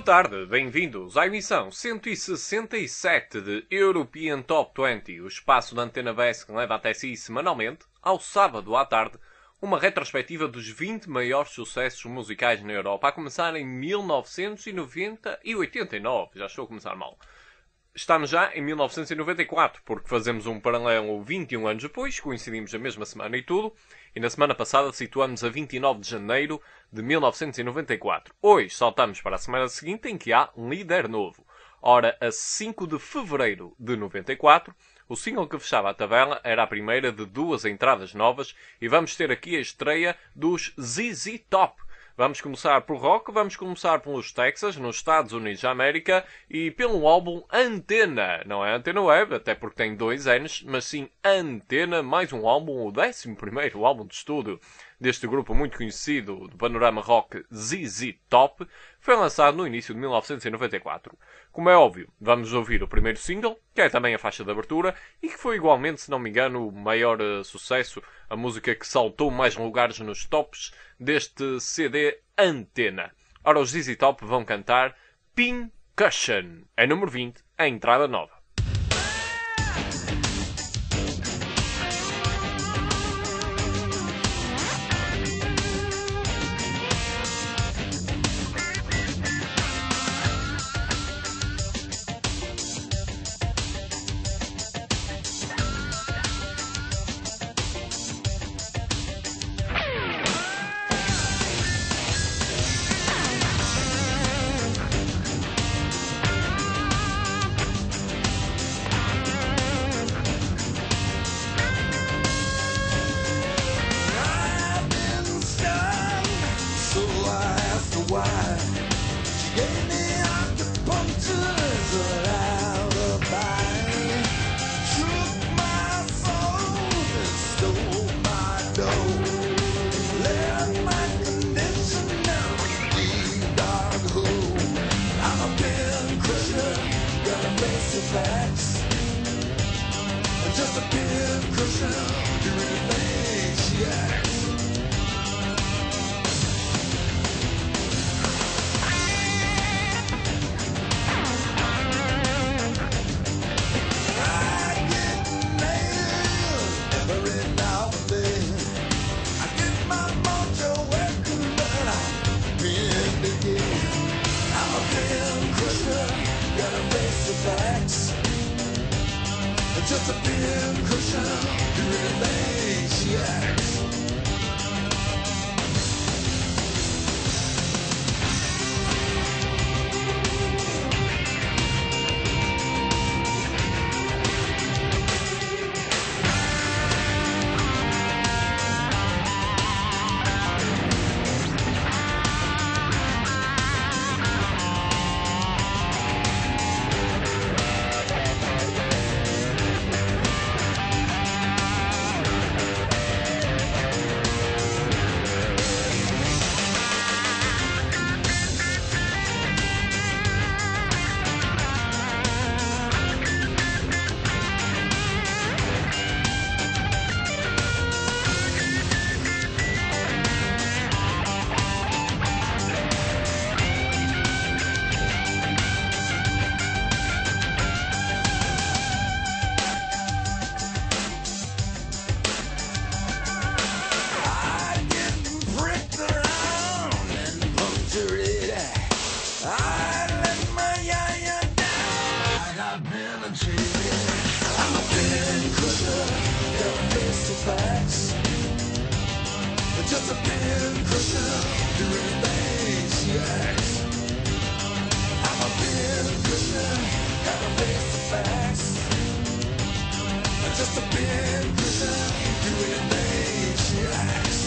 tarde, bem-vindos à emissão 167 de European Top 20, o espaço da Antena BES que leva até si semanalmente, ao sábado à tarde, uma retrospectiva dos 20 maiores sucessos musicais na Europa, a começar em 1990 e 89, já estou a começar mal. Estamos já em 1994, porque fazemos um paralelo 21 anos depois, coincidimos a mesma semana e tudo, e na semana passada situamos a 29 de janeiro de 1994. Hoje saltamos para a semana seguinte, em que há um líder novo. Ora, a 5 de fevereiro de 94, o single que fechava a tabela era a primeira de duas entradas novas, e vamos ter aqui a estreia dos ZZ Top. Vamos começar por rock, vamos começar pelos Texas, nos Estados Unidos da América, e pelo álbum Antena. Não é Antena Web, até porque tem 2 N's, mas sim Antena, mais um álbum, o 11º álbum de estúdio deste grupo muito conhecido do panorama rock ZZ Top, foi lançado no início de 1994. Como é óbvio, vamos ouvir o primeiro single, que é também a faixa de abertura, e que foi igualmente, se não me engano, o maior sucesso, a música que saltou mais lugares nos tops deste CD Antena. Ora, os ZZ Top vão cantar Pincushion, é número 20, a entrada nova. Just a pincushion, doing things she acts. I get nailed every now and then. I get my mojo working, but I'm pinned again. I'm a pincushion, got a race of facts. Just a pincushion, doing things she acts. Just a pincushion, doing things she acts. I'm a pincushion, got a face of facts. Just a pincushion, doing things she acts.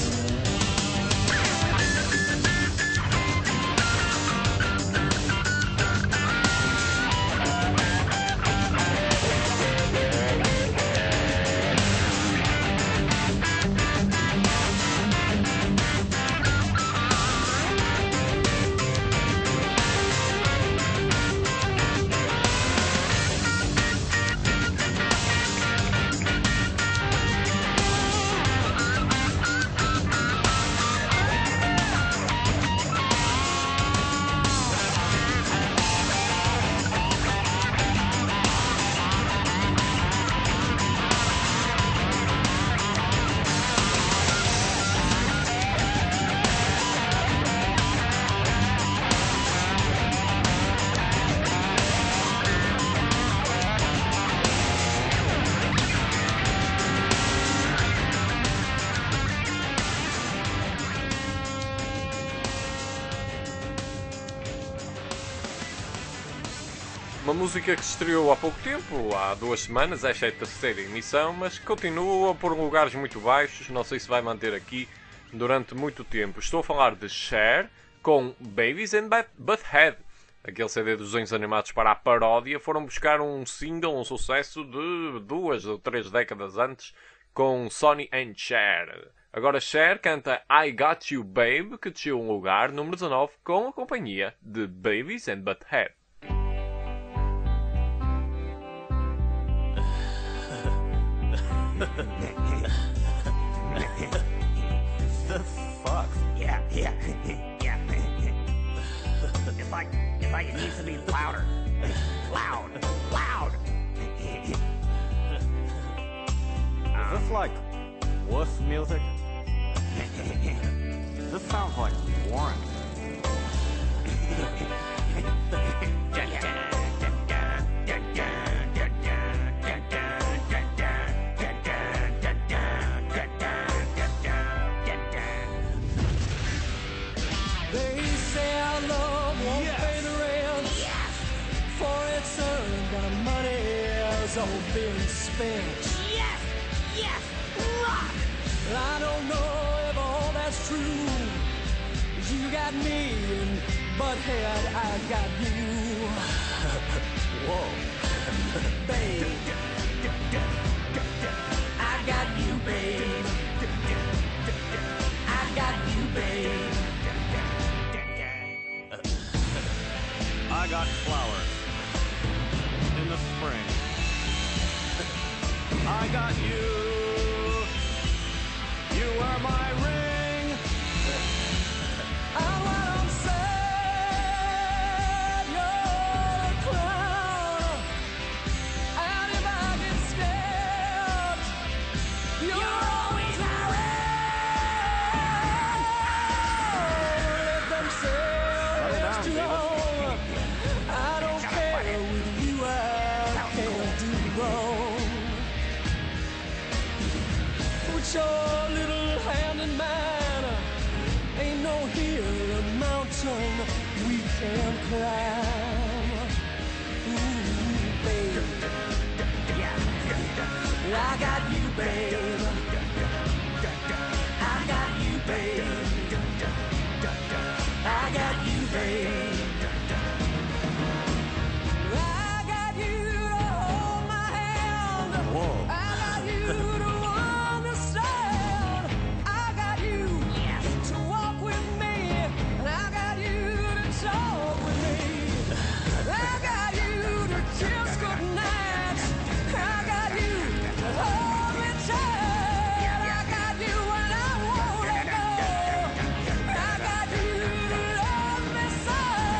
música que se estreou há pouco tempo, há 2 semanas, esta é a terceira emissão, mas continua por lugares muito baixos, não sei se vai manter aqui durante muito tempo. Estou a falar de Cher com Beavis and Butthead. Aquele CD dos desenhos animados para a paródia, foram buscar um single, um sucesso de 2 ou 3 décadas antes, com Sonny and Cher. Agora Cher canta I Got You Babe, que desceu um lugar, número 19, com a companhia de Beavis and Butthead. The fuck? Yeah. It's like it needs to be louder. Loud. Is this like wuss music? This sounds like Warren. They say our love won't pay the rent, for it's earned, our money has all been spent. Yes, rock. I don't know if all that's true. You got me, and Butthead, I got you. Whoa. Babe, I got you, babe. I got you, babe. I got flowers in the spring. I got you. You wear my ring. I'm what I'm saying. You're a clown. And if I get scared, you're always around. Let them say it's too long. I don't care. With you, I can't do wrong. Put your little hand in mine. Ain't no hill or mountain we can't climb. Ooh, babe. I got you, babe. I got you, babe. I got you, babe. I got you to hold my hand. Whoa. I got you to understand. I got you to walk with me, and I got you to talk with me. I got you to kiss goodnight. I got you to hold me tight. I got you when I won't let go. I got you to love me so.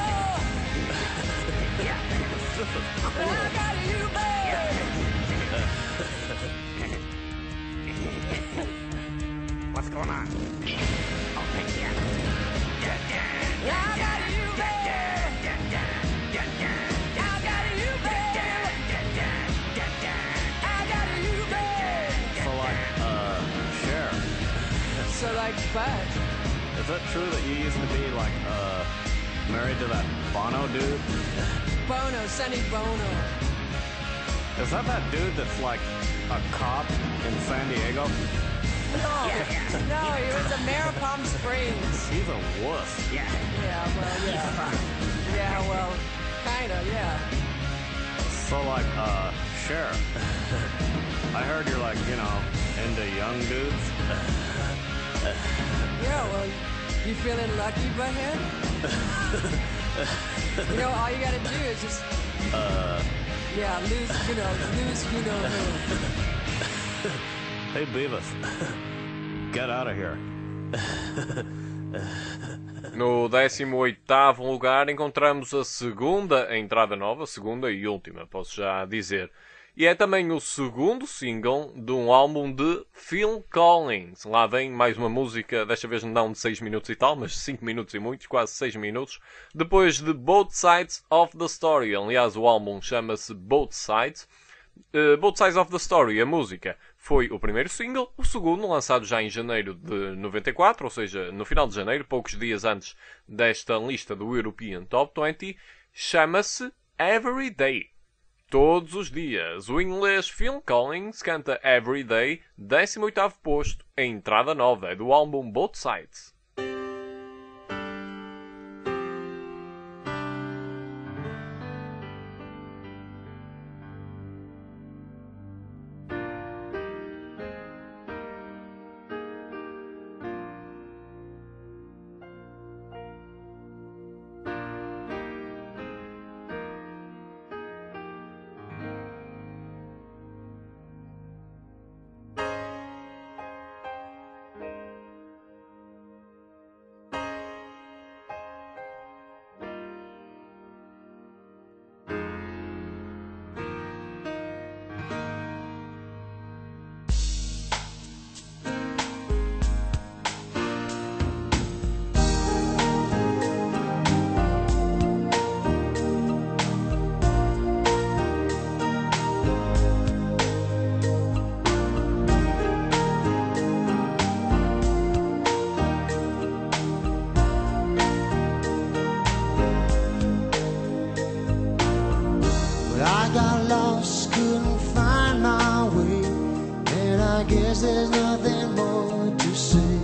I got you, babe. What's going on? Okay, yeah. I got you, babe. I got you, babe. I got you, babe. So like, Cher, So like what? is it true that you used to be like, married to that Bono dude? Bono, Sonny Bono. Is that dude that's like a cop in San Diego? No, he was a mayor of Palm Springs. He's a wuss. Yeah. Yeah, well, kinda, yeah. So like, Cher, I heard you're like, into young dudes. Yeah, well, you feeling lucky, Butthead? All you gotta do is just, lose who. Hey Beavis, get out of here. No 18º lugar encontramos a segunda entrada nova, segunda e última, posso já dizer. E é também o segundo single de um álbum de Phil Collins. Lá vem mais uma música, desta vez não de 6 minutos e tal, mas 5 minutos e muitos, quase 6 minutos. Depois de Both Sides of the Story. Aliás, o álbum chama-se Both Sides. Both Sides of the Story, a música, foi o primeiro single. O segundo, lançado já em janeiro de 94, ou seja, no final de janeiro, poucos dias antes desta lista do European Top 20, chama-se Every Day. Todos os dias. O inglês Phil Collins canta Every Day, 18º posto. A entrada nova é do álbum Both Sides. guess there's nothing more to say.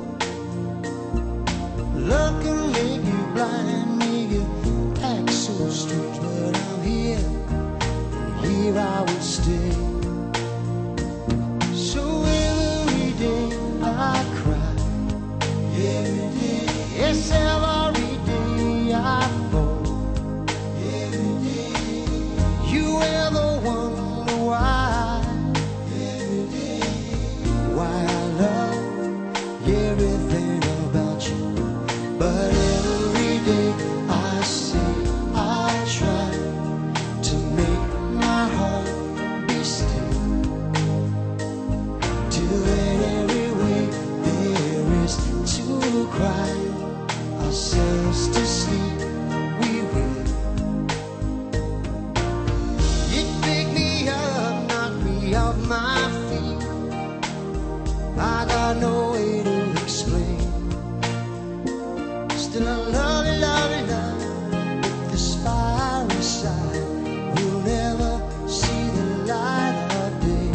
Love can make you blind, make you act so strange, but I'm here, and here I will stay. So every day I cry, every day, yes, every day I fall, every day. You ever wonder why, every day, why I love everything about you? But every day I say I try to make my heart be still, till in every way there is to cry ourselves to sleep. We will. You pick me up, knock me off my feet. I got no way to explain. Still I love you, love you, love you. But this fiery side will never see the light of day.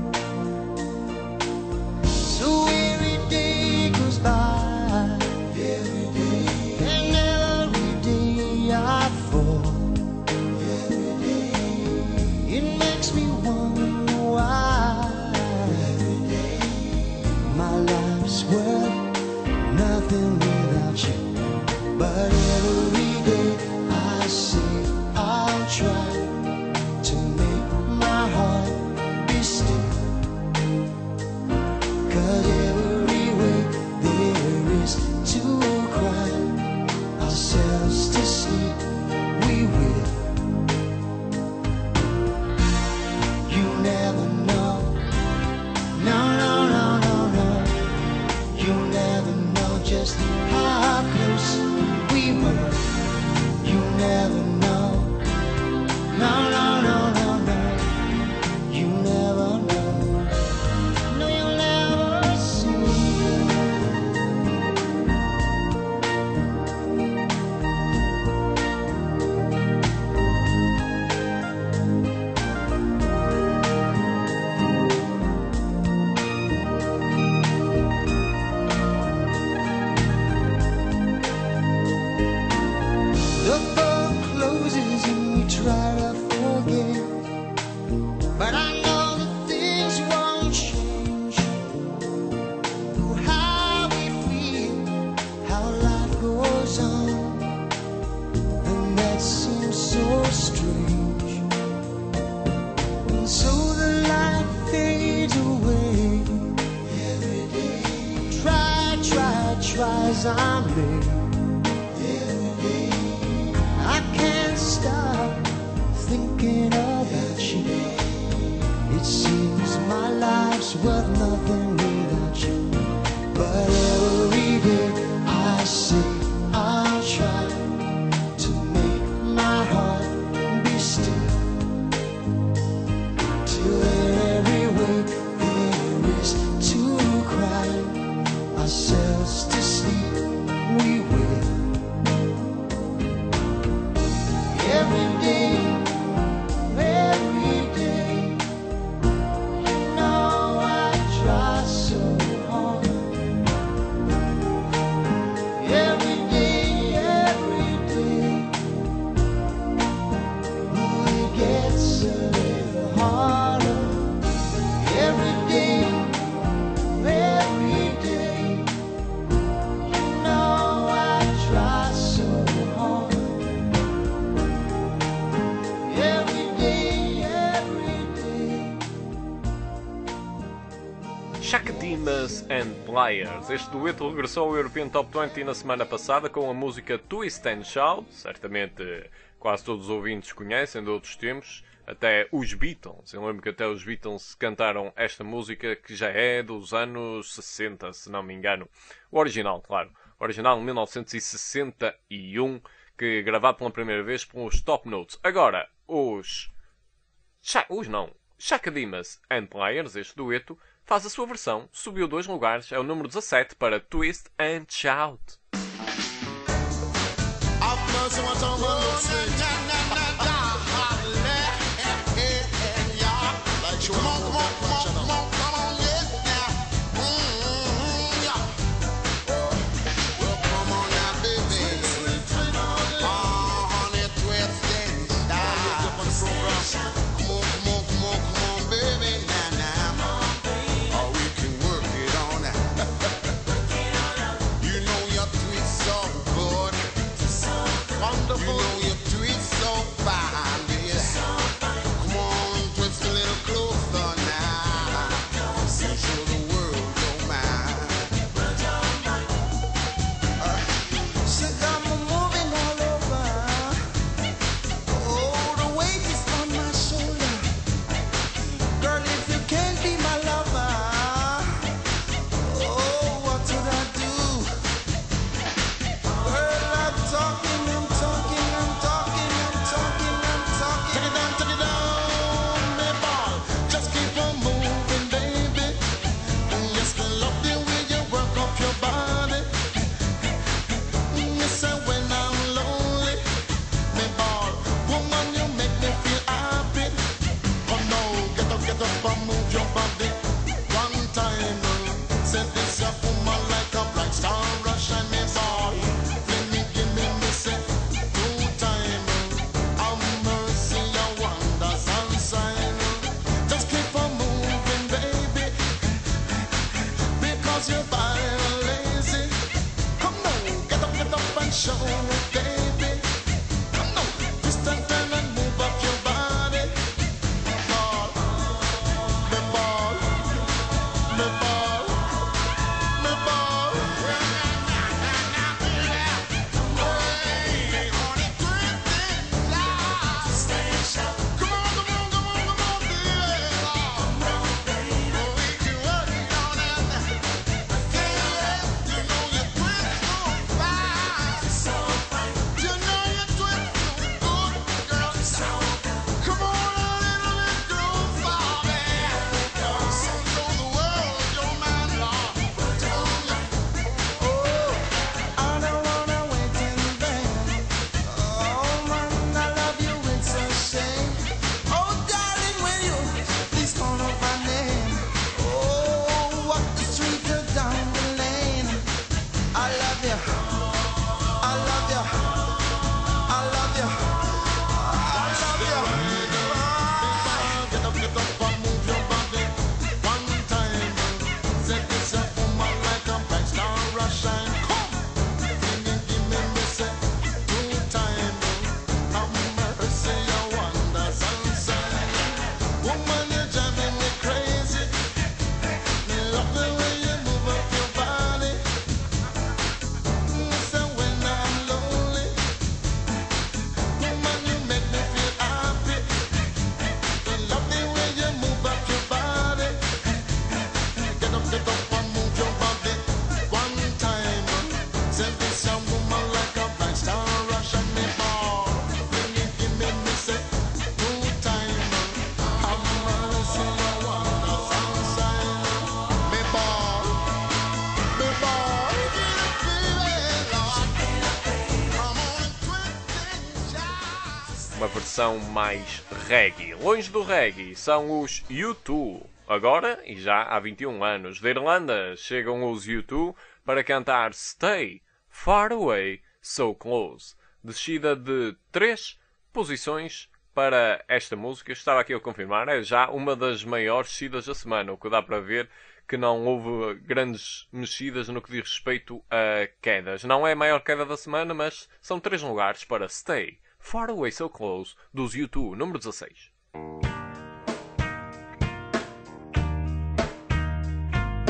So every day goes by, every day, and every day I fall, every day. It makes me wonder why, every day, my life's worth nothing without you. But every day I say I'll try to make my heart be still, 'cause every way there is to cry ourselves to sleep. We will. You never know. No, no, no, no, no. You never know just how close we were. You never know. No, no, no, no, no. You never know. No, you'll never see. The book closes and we try to forget, but I know that things won't change. Through how we feel, how life goes on, and that seems so strange. And so the light fades away. Every day, try as I may. Every day, I can't stop thinking about you. It seems my life's worth nothing without you. But every day I say I'll try to make my heart be still, till in every way there is to cry ourselves to sleep. We will. Every day Shakdimas and Pliers. Este dueto regressou ao European Top 20 na semana passada com a música Twist and Shout. Certamente quase todos os ouvintes conhecem de outros tempos. Até os Beatles. Eu lembro que até os Beatles cantaram esta música que já é dos anos 60, se não me engano. O original, claro. O original de 1961, que gravado pela primeira vez pelos Top Notes. Agora, Shakdimas and Pliers, este dueto, faz a sua versão, subiu 2 lugares, é o número 17 para Twist and Shout. Uma versão mais reggae. Longe do reggae são os U2. Agora, e já há 21 anos, da Irlanda chegam os U2 para cantar Stay, Far Away, So Close. Descida de 3 posições para esta música. Estava aqui a confirmar, é já uma das maiores descidas da semana, o que dá para ver que não houve grandes mexidas no que diz respeito a quedas. Não é a maior queda da semana, mas são 3 lugares para Stay, Far Away So Close, dos U2, número 16.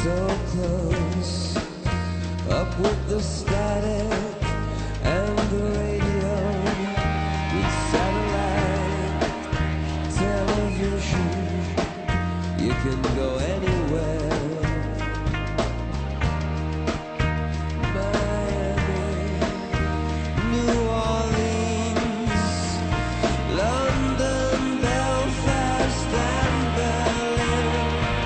so close, up with the static and the radio, with satellite television, you can go anywhere. Miami, New Orleans, London, Belfast and Berlin.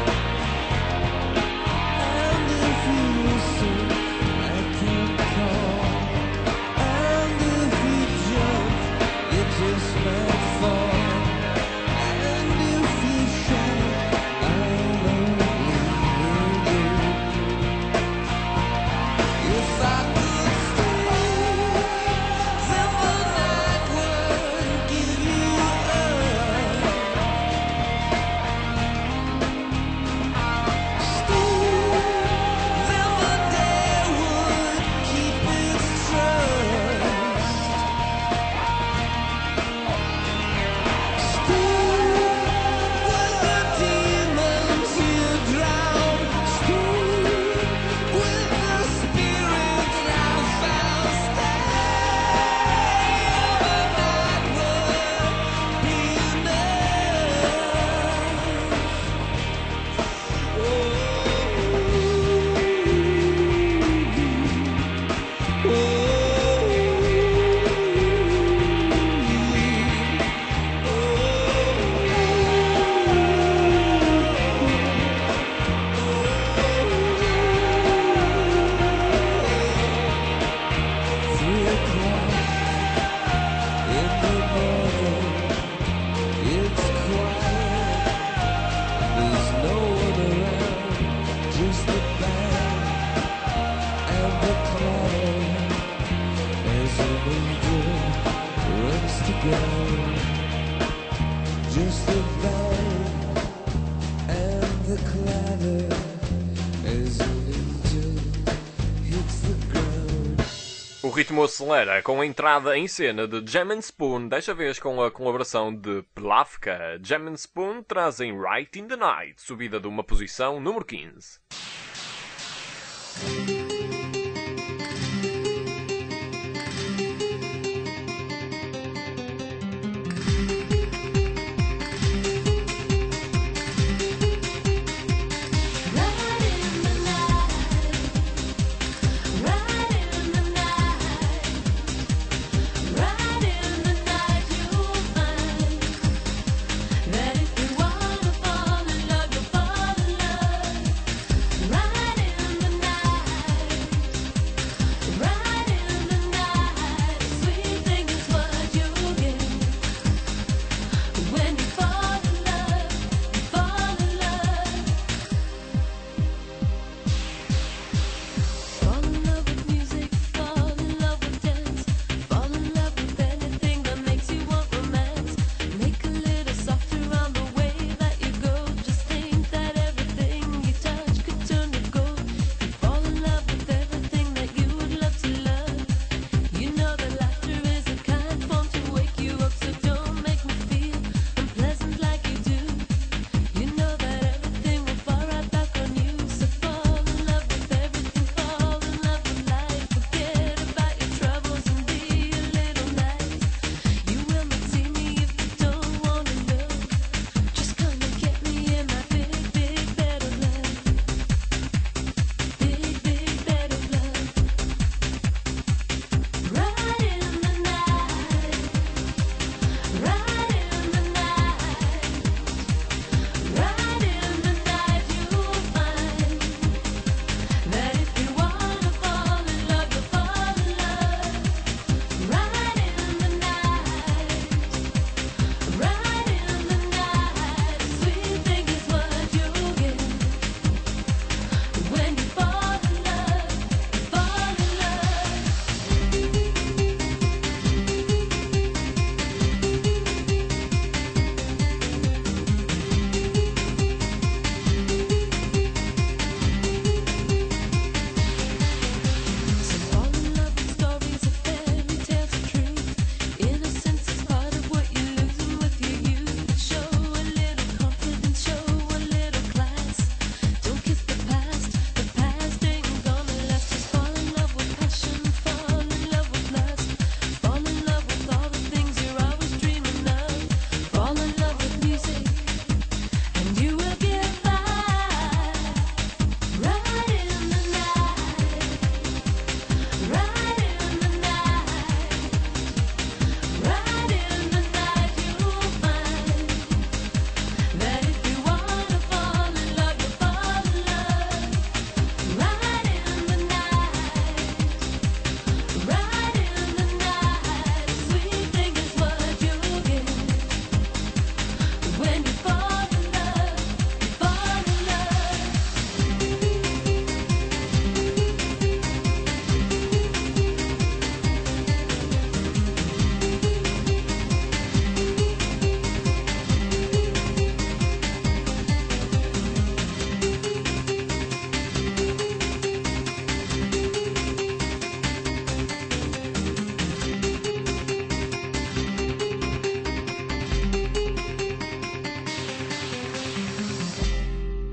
And if you listen, I can call. And if you jump, you just might fall. And if you shout, I'll only hear you. If I could stay, then the night would give you stay, then the day would keep its trust. Stay with the demons you drown. Stay with the spirits I found. Stay, the night would be just the bang and the clatter as an angel hits the ground. O ritmo acelera com a entrada em cena de Jam & Spoon, desta vez com a colaboração de Plavka. Jam & Spoon trazem Right in the Night, subida de uma posição número 15. Right in the night.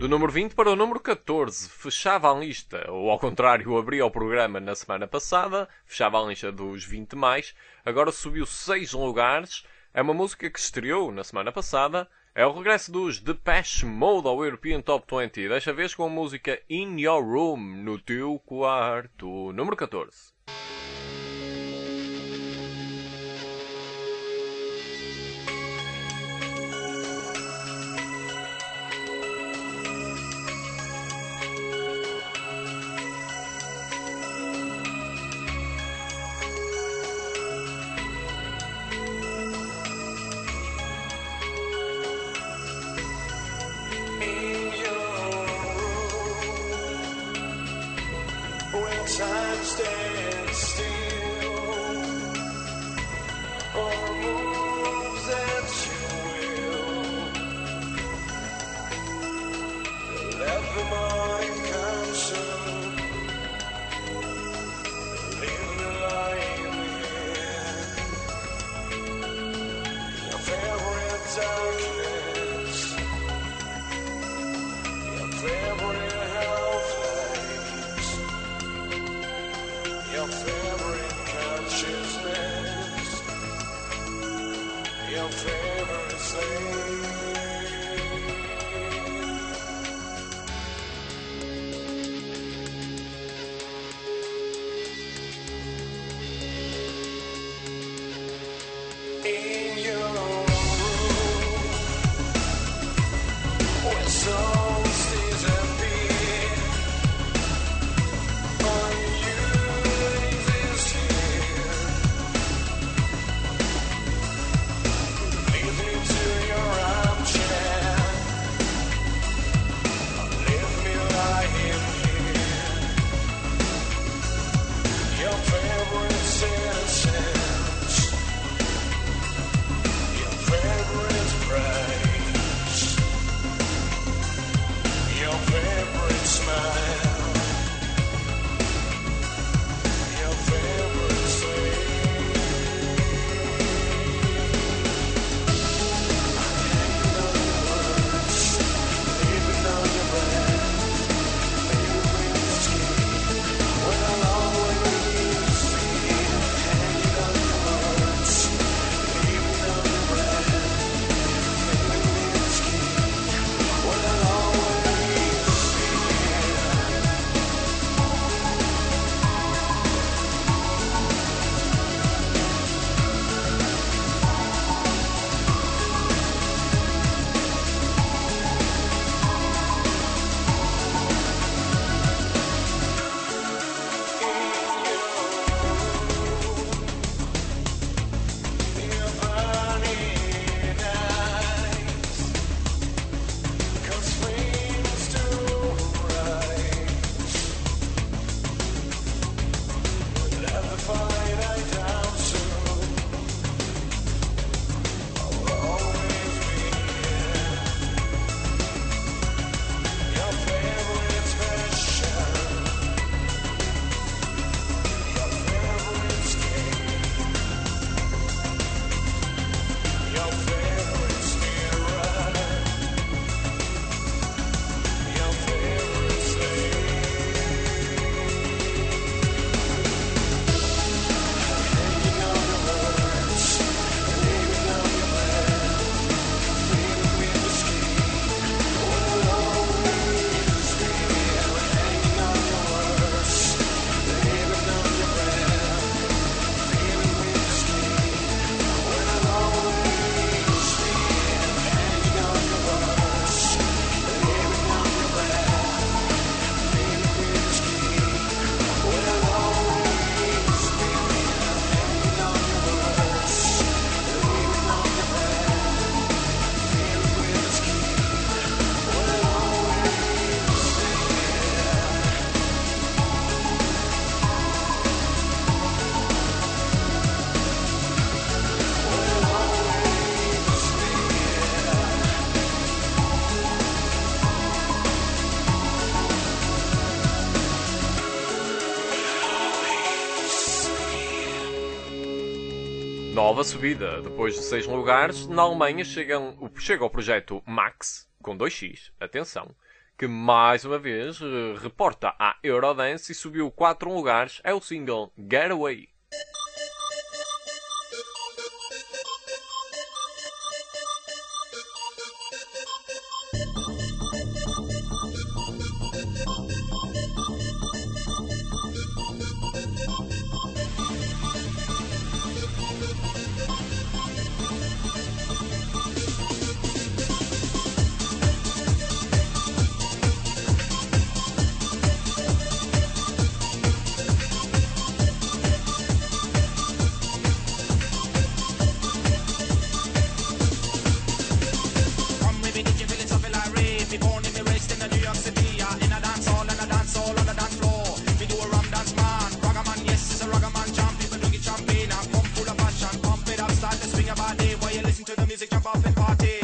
Do número 20 para o número 14, fechava a lista, ou ao contrário, abria o programa na semana passada, fechava a lista dos 20 mais, agora subiu 6 lugares, é uma música que estreou na semana passada, é o regresso dos Depeche Mode ao European Top 20, desta vez com a música In Your Room, no teu quarto, número 14. Time stands still, or moves at your will. Let the morning come soon. Leave me lying here. Your favorite darkness, your favorite helpless. Your favorite consciousness, your favorite slave. In your room, where souls disappear. Nova subida. Depois de 6 lugares, na Alemanha chega o projeto Max, com 2x, atenção, que mais uma vez reporta à Eurodance e subiu 4 lugares, é o single Getaway. Come with me, did you feel it something like rave? Me born in me raised in the New York City, in a dance hall and a dance hall on the dance floor. Me do a rum dance man, ragaman, yes, it's a ragaman jump. People drink it champagne, and pump full of passion, pump it up, start to swing your body while you listen to the music, jump off and party.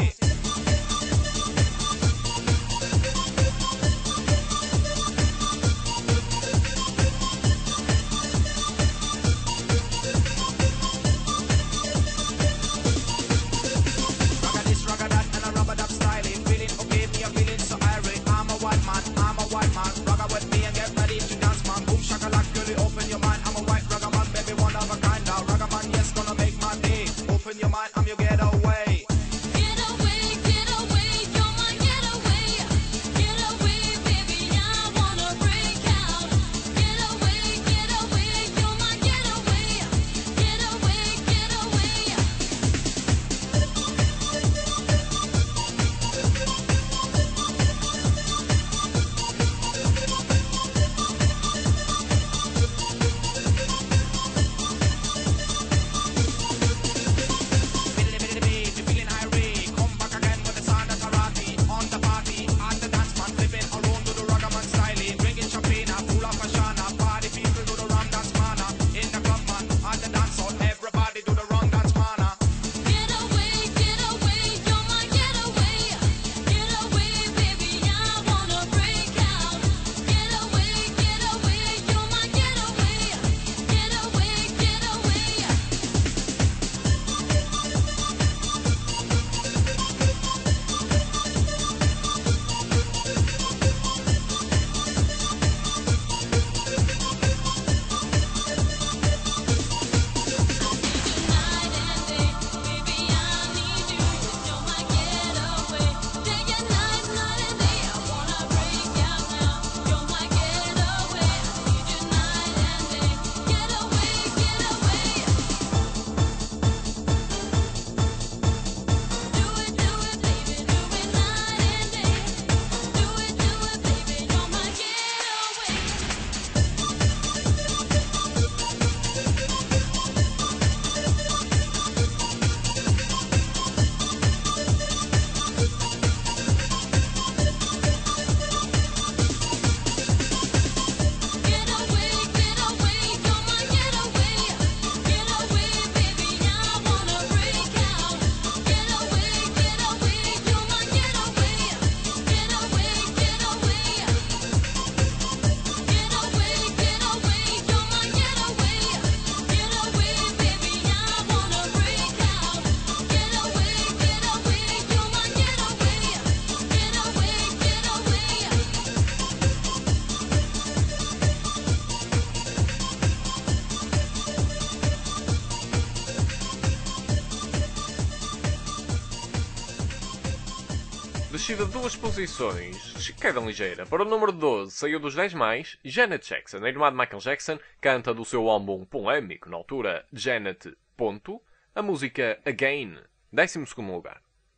Ragga this, ragga that, and a rubber dub styling. Feeling okay, me a feeling so irate. I'm a white man, ragga with me and get ready to dance, man. Boom shakalak, girl, you open your mind. I'm a white ragga man, baby, one of a kind. Now ragga man, yes, gonna make my day. Open your mind, I'm your getaway. Get away, you're my getaway. Get away, baby, I wanna break out. Get away, you're my getaway. Get away. Feeling irate. Come back again with the sound of karate. On the party, at the dance man, flipping around to the ragga man styling. Drinking champagne, full of ashana. Party people do the rum dance mana. In the club man, at the dance hall, everybody do the rum dance mana. Get away, you're my getaway. Get away, baby, I wanna break out. Get away, you're my getaway. Get away. Night and day, baby, I need you. You're my getaway. Day and night and day, I wanna break out now. You're my getaway. I need you night and day. Get away. Do it, baby, do it night and day. Do it, baby, you're my getaway. Get away, you're my getaway. Get away, baby, I wanna break out. Get away, you're my getaway. Get away. Get away, you're my getaway. Get away, baby, I wanna break out. Get away, you're my getaway. Get away. Descida 2 posições, queda ligeira. Para o número 12, saiu dos 10 mais, Janet Jackson. A irmã de Michael Jackson canta do seu álbum polémico, na altura, Janet. A música Again, 12º lugar.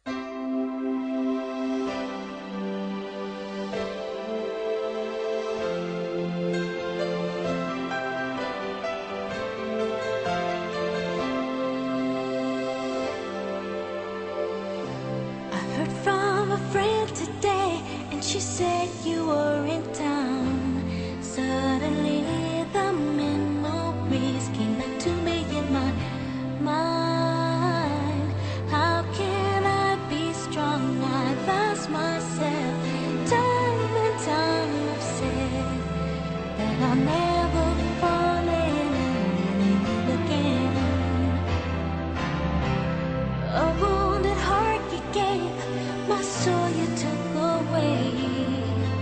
I heard from a friend today, and she said you were in town. Suddenly the memories came back to me in my mind. How can I be strong? I lost myself. Time and time I've said that I'll never fall in love again. A wounded heart you gave, my soul you took away.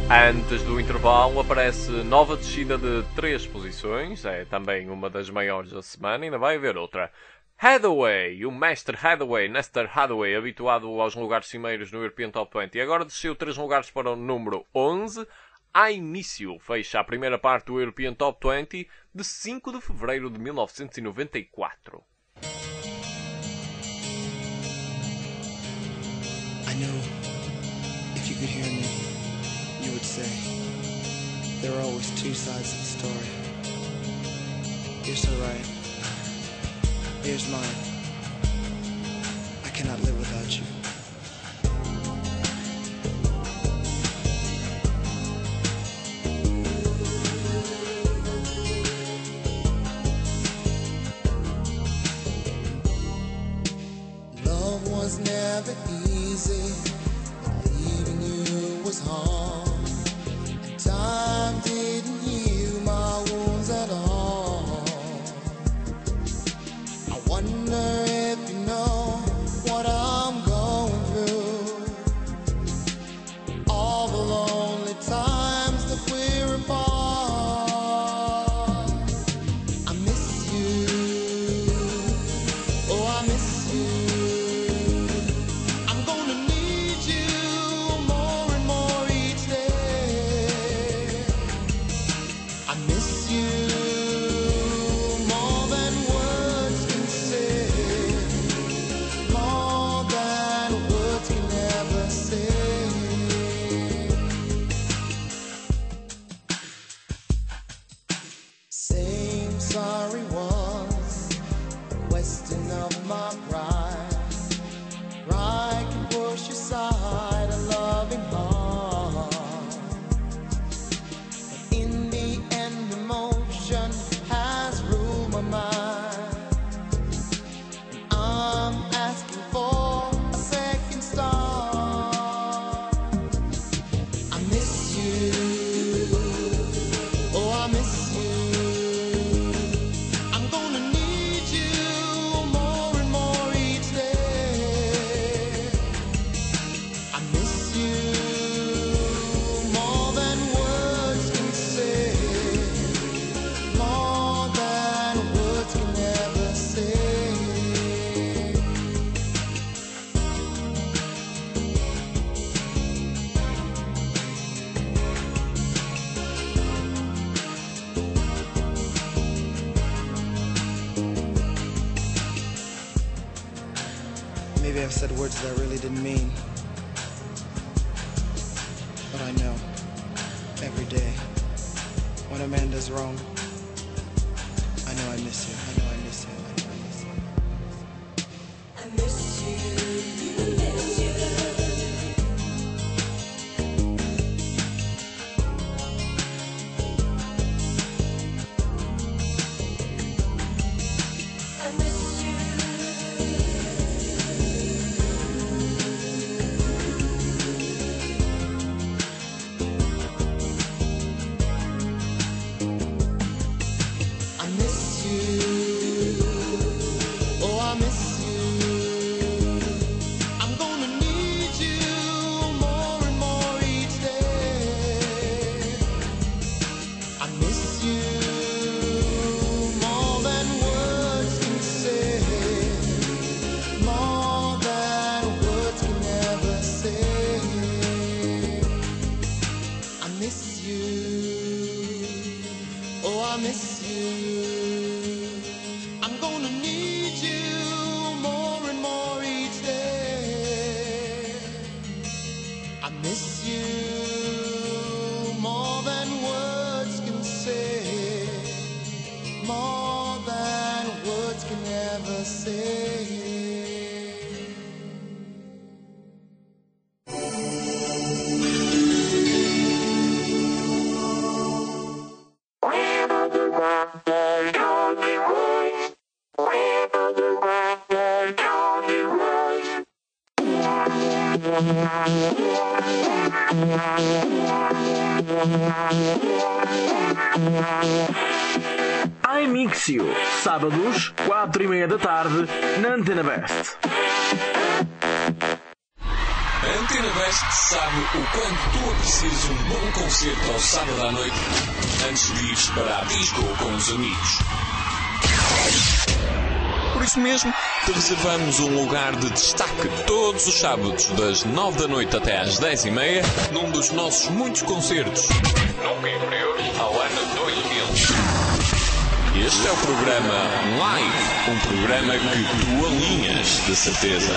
Antes do intervalo aparece nova descida de 3 posições, é também uma das maiores da semana, ainda vai haver outra. Hathaway, o mestre Hathaway, Nestor Hathaway, habituado aos lugares cimeiros no European Top 20, agora desceu 3 lugares para o número 11. I Miss You fecha a primeira parte do European Top 20 de 5 de fevereiro de 1994. I know if you could hear me, you would say there are always two sides to the story. You're so right. Here's mine. I cannot live without you. Love was never easy, but leaving you was hard. And time didn't heal my wounds at all. I wonder if you know what I'm going through. All the lonely times that we're apart. I miss you. Oh, I miss you. I'm gonna need you more and more each day. I miss you more than words can say, more than words can ever say. Same sorry was the question of my pride. Pride can push aside a loving heart, but in the end emotion has ruled my mind. And I'm asking for a second start. I miss you. Oh, I miss you. I'm gonna need you more and more each day. I miss you more than words can say, more than words can ever say. Maybe I've said words that I really didn't mean. But I know, every day, when a man does wrong, I know I miss you. I know I miss you. I know I miss you. I miss you. Oh, I miss you. I'm gonna need you more and more each day. I miss you more than words can say, more than words can ever say. I miss you. Oh, I miss you. I'm gonna need you more and more each day. I miss you more than words can say, more than words can ever say. I Mix You, sábados, 4:30 da tarde, na Antena Best. Antena West sabe o quanto tu aprecias um bom concerto ao sábado à noite antes de ires para a disco com os amigos. Por isso mesmo, te reservamos um lugar de destaque todos os sábados das 9 da noite até às 10h30 num dos nossos muitos concertos, nunca inferiores ao ano 2000. Este é o programa Live, um programa que tu alinhas, de certeza.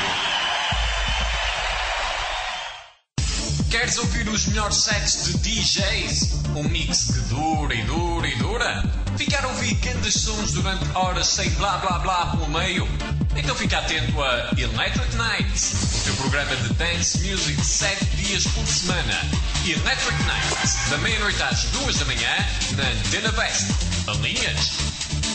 Queres ouvir os melhores sets de DJs? Um mix que dura e dura e dura? Ficar a ouvir grandes sons durante horas sem blá blá blá pelo meio? Então fica atento a Electric Nights, o teu programa de dance music 7 dias por semana. Electric Nights, da meia-noite às 2 da manhã, na Antena West. Alinhas?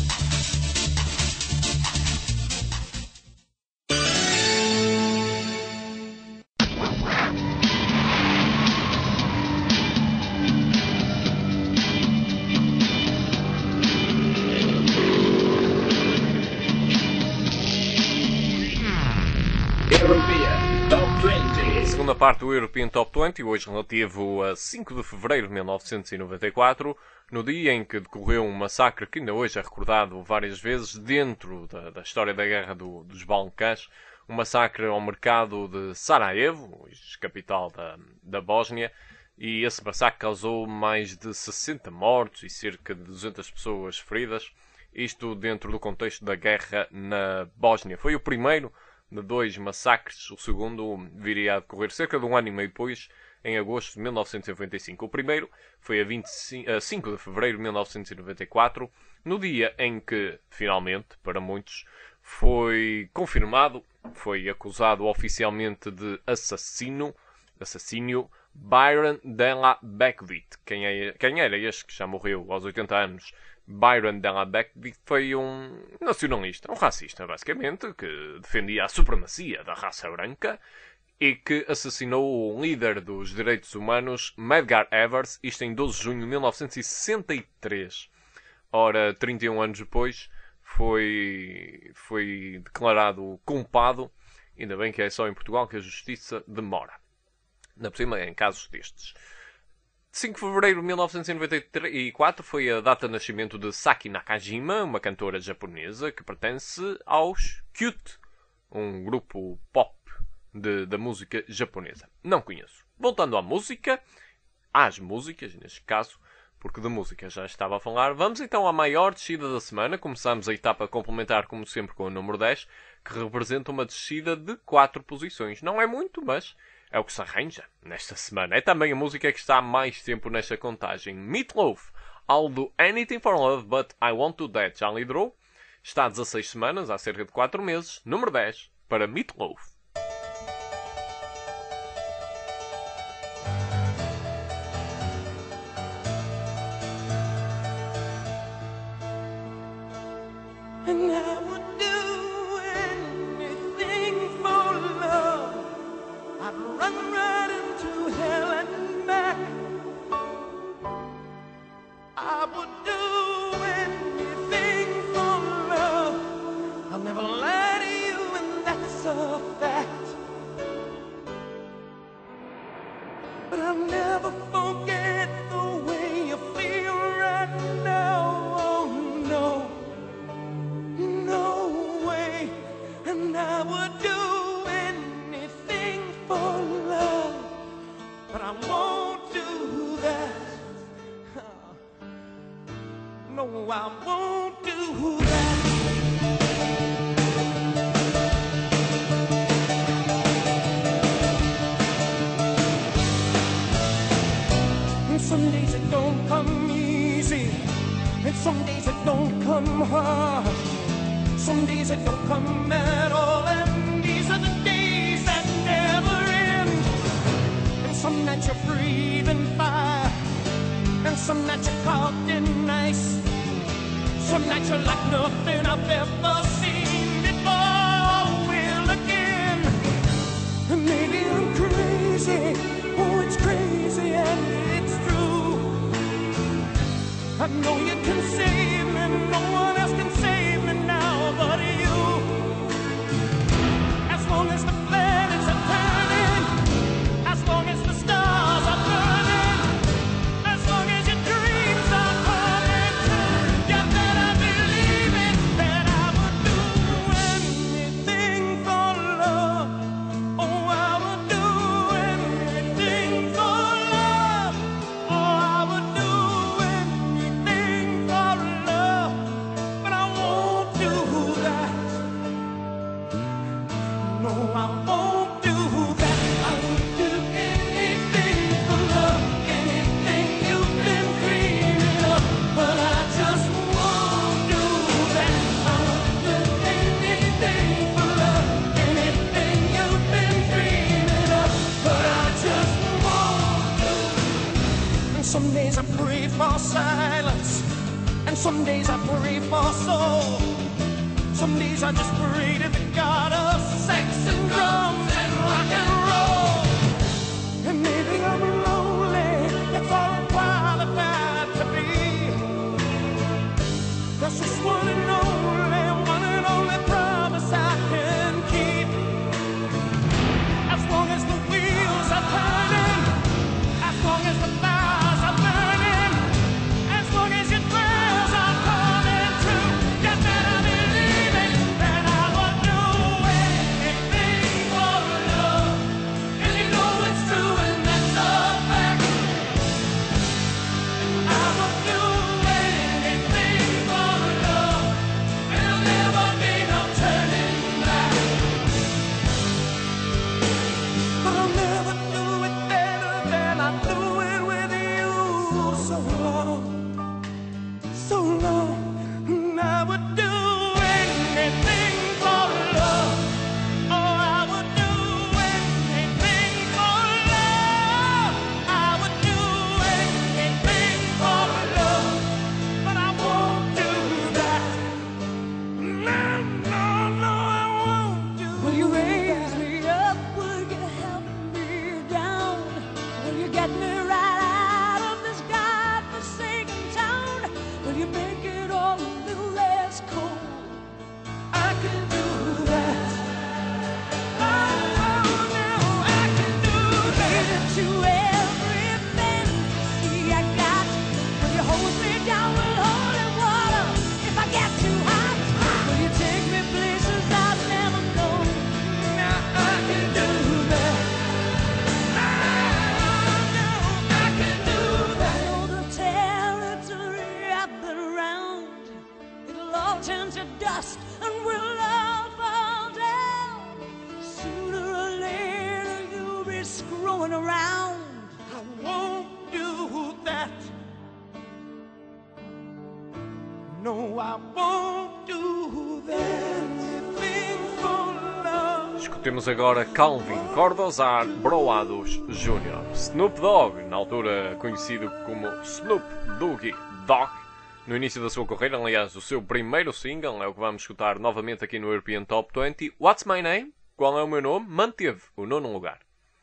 Segunda parte do European Top 20, hoje relativo a 5 de fevereiro de 1994, no dia em que decorreu um massacre que ainda hoje é recordado várias vezes dentro da história da Guerra dos Balcãs, um massacre ao mercado de Sarajevo, capital da Bósnia, e esse massacre causou mais de 60 mortos e cerca de 200 pessoas feridas, isto dentro do contexto da guerra na Bósnia. Foi o primeiro de 2 massacres, o segundo viria a decorrer cerca de um ano e meio depois, em agosto de 1995. O primeiro foi a 5 de fevereiro de 1994, no dia em que, finalmente, para muitos, foi confirmado, foi acusado oficialmente de assassínio, Byron Della Beckwith. Quem era este que já morreu aos 80 anos? Byron Della Beckwith foi um nacionalista, um racista, basicamente, que defendia a supremacia da raça branca e que assassinou o líder dos direitos humanos, Medgar Evers, isto em 12 de junho de 1963. Ora, 31 anos depois, foi declarado culpado. Ainda bem que é só em Portugal que a justiça demora. Ainda por cima, em casos destes. 5 de fevereiro de 1994 foi a data de nascimento de Saki Nakajima, uma cantora japonesa que pertence aos Cute, um grupo pop da música japonesa. Não conheço. Voltando às músicas, neste caso, porque de música já estava a falar, vamos então à maior descida da semana. Começamos a etapa complementar, como sempre, com o número 10, que representa uma descida de 4 posições. Não é muito, mas é o que se arranja nesta semana. É também a música que está há mais tempo nesta contagem. Meatloaf, I'll do anything for love, but I won't do that, já liderou. Está há 16 semanas, há cerca de 4 meses. Número 10, para Meatloaf. And I would do anything for love. I'd run right into hell and back. I would do anything for love. I'll never lie to you, and that's a fact. But I'll never forget the way you feel right now. Oh no. No way, and I would do anything for love, but I won't do that. No, I won't do that. And some days it don't come easy, and some days it don't come hard. Some days it don't come at all, and these are the days that never end. And some nights you're breathing fire, and some nights you're caught in ice. Some nights you're like nothing I've ever seen before. Will again, and maybe I'm crazy. Oh, it's crazy and it's true. I know you can save me, no one else can save me now but you. As long as the planets are turning, for silence, and some days I pray for soul. Some days I just pray to the God of sex and drums and rock and roll. And maybe I'm lonely, that's all I'm qualified to be. That's just one and only promise I can keep. As long as the wheels are turning, as long as the fires are burning, as long as your prayers are coming true, you better believe it, that I would do anything for love. And you know it's true, and that's a fact. I would do anything for love, and there'll never be no turning back. But I'll never do it better than I do it with you. So long, and I would do anything for love. Oh, I would do anything for love. I would do anything for love, but I won't do that. No, I won't do that. Will you raise me up? Will you help me down? Will you get me right out of this godforsaken town? Will you make it all a little less cold? I can do that. Oh, no, I can do that. To every fantasy I got, will you hold me down with holy water if I get too hot? Will you take me places I've never known? Now I can do that. No, I can do that. I know the territory I've been around. It'll all turn to dust and we'll all fall down. Sooner or later you'll be screwing around. I won't do that. No, I won't do that. Anything for love. Escutemos agora Calvin Cordozar Broados Jr. Snoop Dogg, na altura conhecido como Snoop Doggy Dogg, no início da sua carreira, aliás, o seu primeiro single é o que vamos escutar novamente aqui no European Top 20. What's My Name? Qual é o meu nome? Manteve o nono lugar.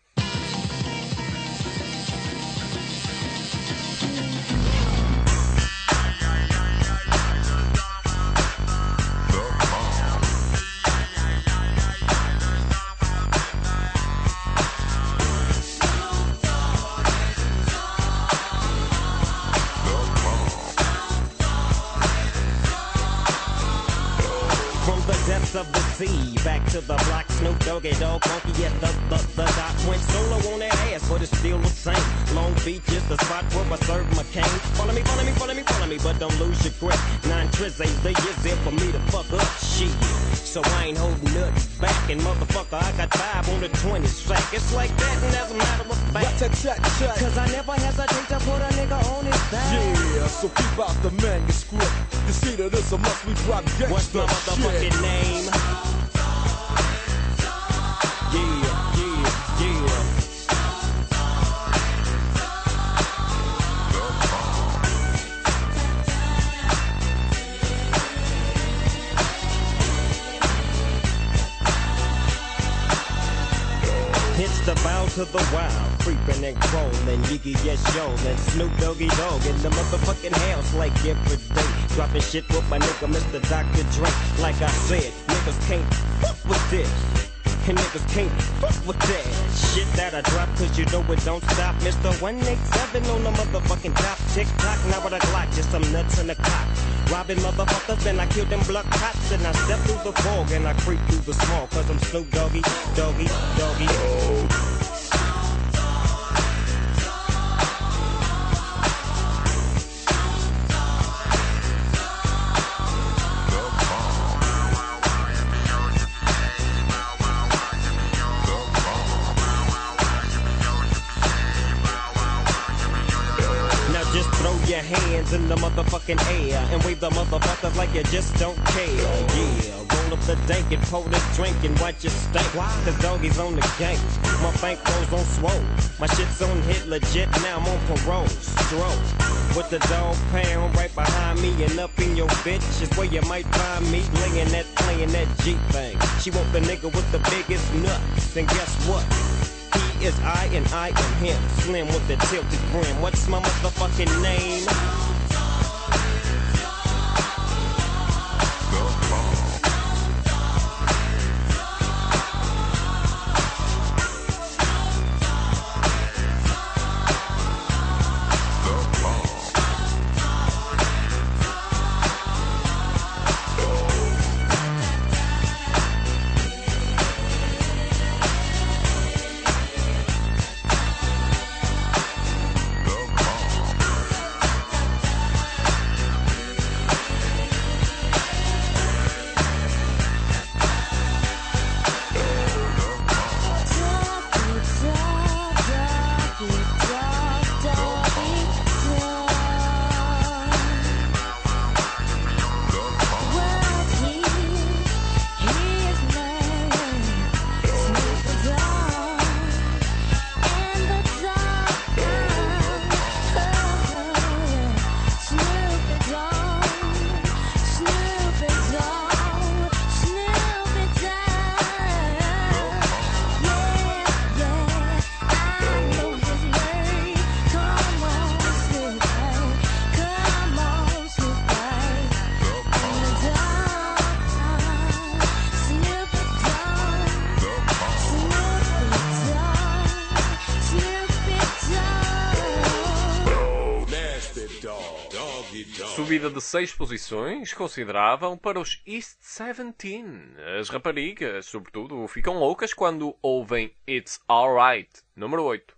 From the depths of the sea, back to the block, Snoop Doggy Dogg, funky at the dot. Went solo on that ass, but it's still the same. Long Beach is the spot where I serve my cane. Follow me, but don't lose your grip. 9 trizzy, they is there for me to fuck up shit. So I ain't holding nothing back, and motherfucker, I got 5 on the 20 sack. It's like that, and as a matter of fact, cause I never hesitate to put a nigga on his back. Yeah, so keep out the manuscript. To see that this a must we drop gangsta. What's my motherfucking name? Yeah. It's the bow to the wild, creeping and crawling, Yiggy yes yo, and Snoop Doggy Dogg in the motherfucking house like every day. Dropping shit with my nigga Mr. Dr. Dre. Like I said, niggas can't fuck with this, and niggas can't fuck with that shit that I drop, cause you know it don't stop. Mr. 187 on the motherfucking top. Tick-tock, now with a Glock, just some nuts in the cock. Robbing motherfuckers, and I kill them blood cops. And I step through the fog, and I creep through the small, cause I'm Snoop Doggy, Doggy, Doggy. Just throw your hands in the motherfucking air and wave the motherfuckers like you just don't care. Yeah, roll up the dank and pour the drink and watch it stink. The doggies on the gang, my bankrolls on swole. My shit's on hit legit, now I'm on parole. Stroll with the dog pound right behind me and up in your bitch is where you might find me laying that, playing that G thing. She want the nigga with the biggest nuts, and guess what? He is I and I am him. Slim with the tilted brim. What's my motherfucking name? Subida de 6 posições consideravam para os East 17. As raparigas, sobretudo, ficam loucas quando ouvem It's Alright, número 8.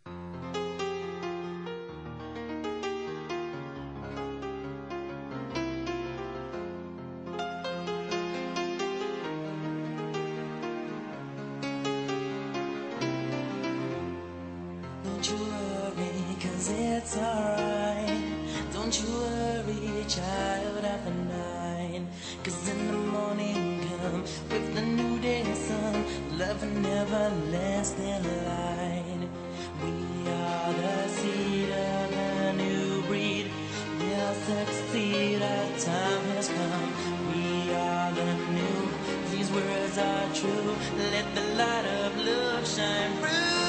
Don't you worry, 'cause it's alright. Don't you worry, child, after 9. 'Cause in the morning come with the new day sun, love and everlasting light. We are the seed of a new breed. We'll succeed, our time has come. We are the new, these words are true. Let the light of love shine through.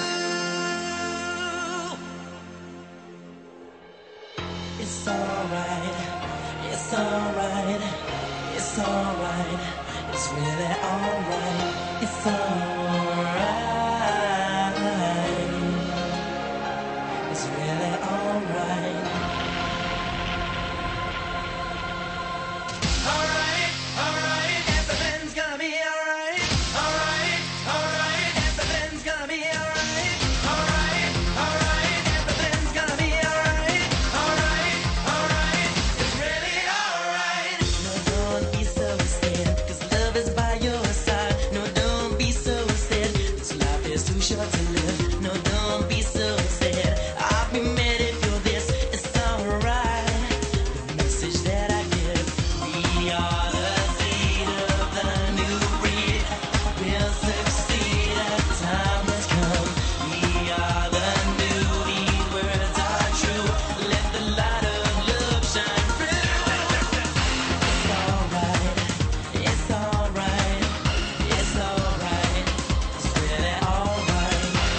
It's alright, it's alright, it's alright, it's really alright, it's alright, it's really alright. Alright, alright, everything's gonna be alright. Alright, alright, everything's gonna be alright. Alright, alright, everything's gonna be alright. Alright, alright, it's really alright. No, don't be so sad, 'cause love is by your side. No, don't be so sad, 'cause life is too short to live. No, don't be so sad, I'll be mad if you're this. It's alright, the message that I give. We are the seed of the new breed. We'll succeed, our time has come. We are the new, these words are true. Let the light of love shine through. It's alright, it's alright, it's alright, it's really alright.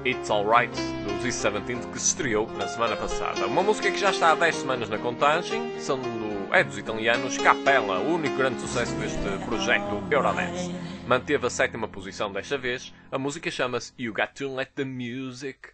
It's Alright, dos East 17, que se estreou na semana passada. Uma música que já está há 10 semanas na contagem, é dos italianos Capella, o único grande sucesso deste projeto Eurodance. Manteve a 7ª posição desta vez, a música chama-se You Got to Let the Music.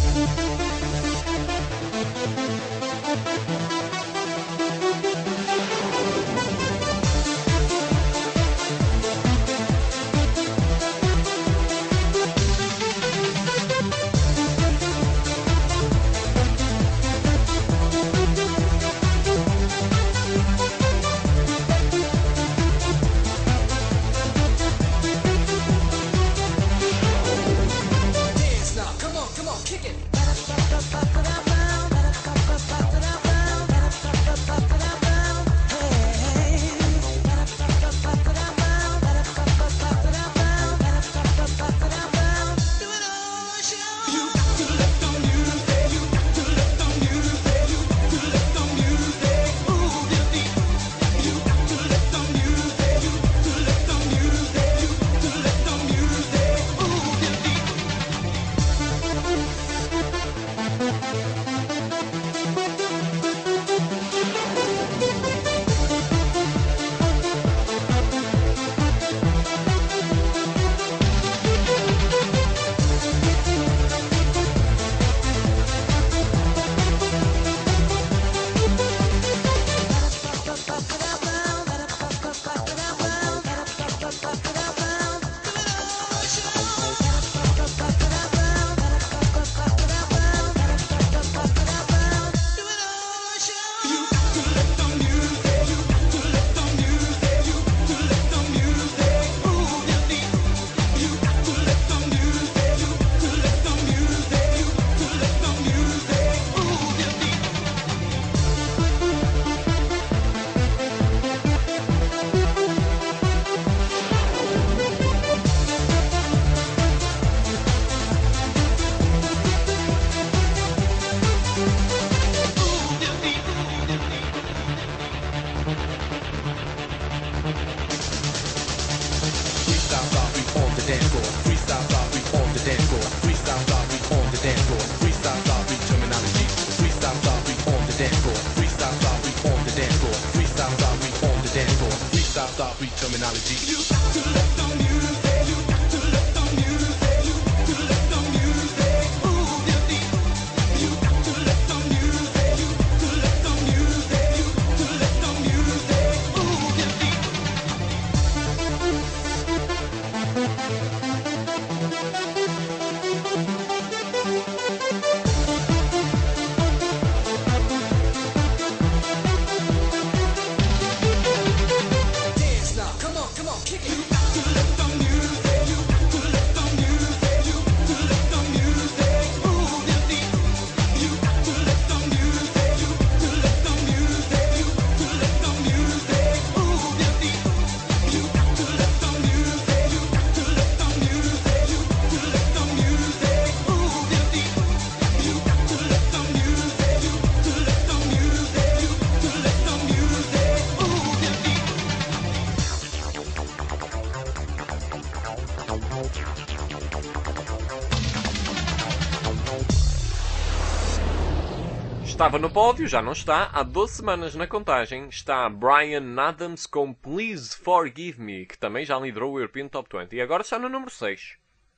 Estava no pódio, já não está. Há 12 semanas na contagem está Bryan Adams com Please Forgive Me, que também já liderou o European Top 20 e agora está no número 6.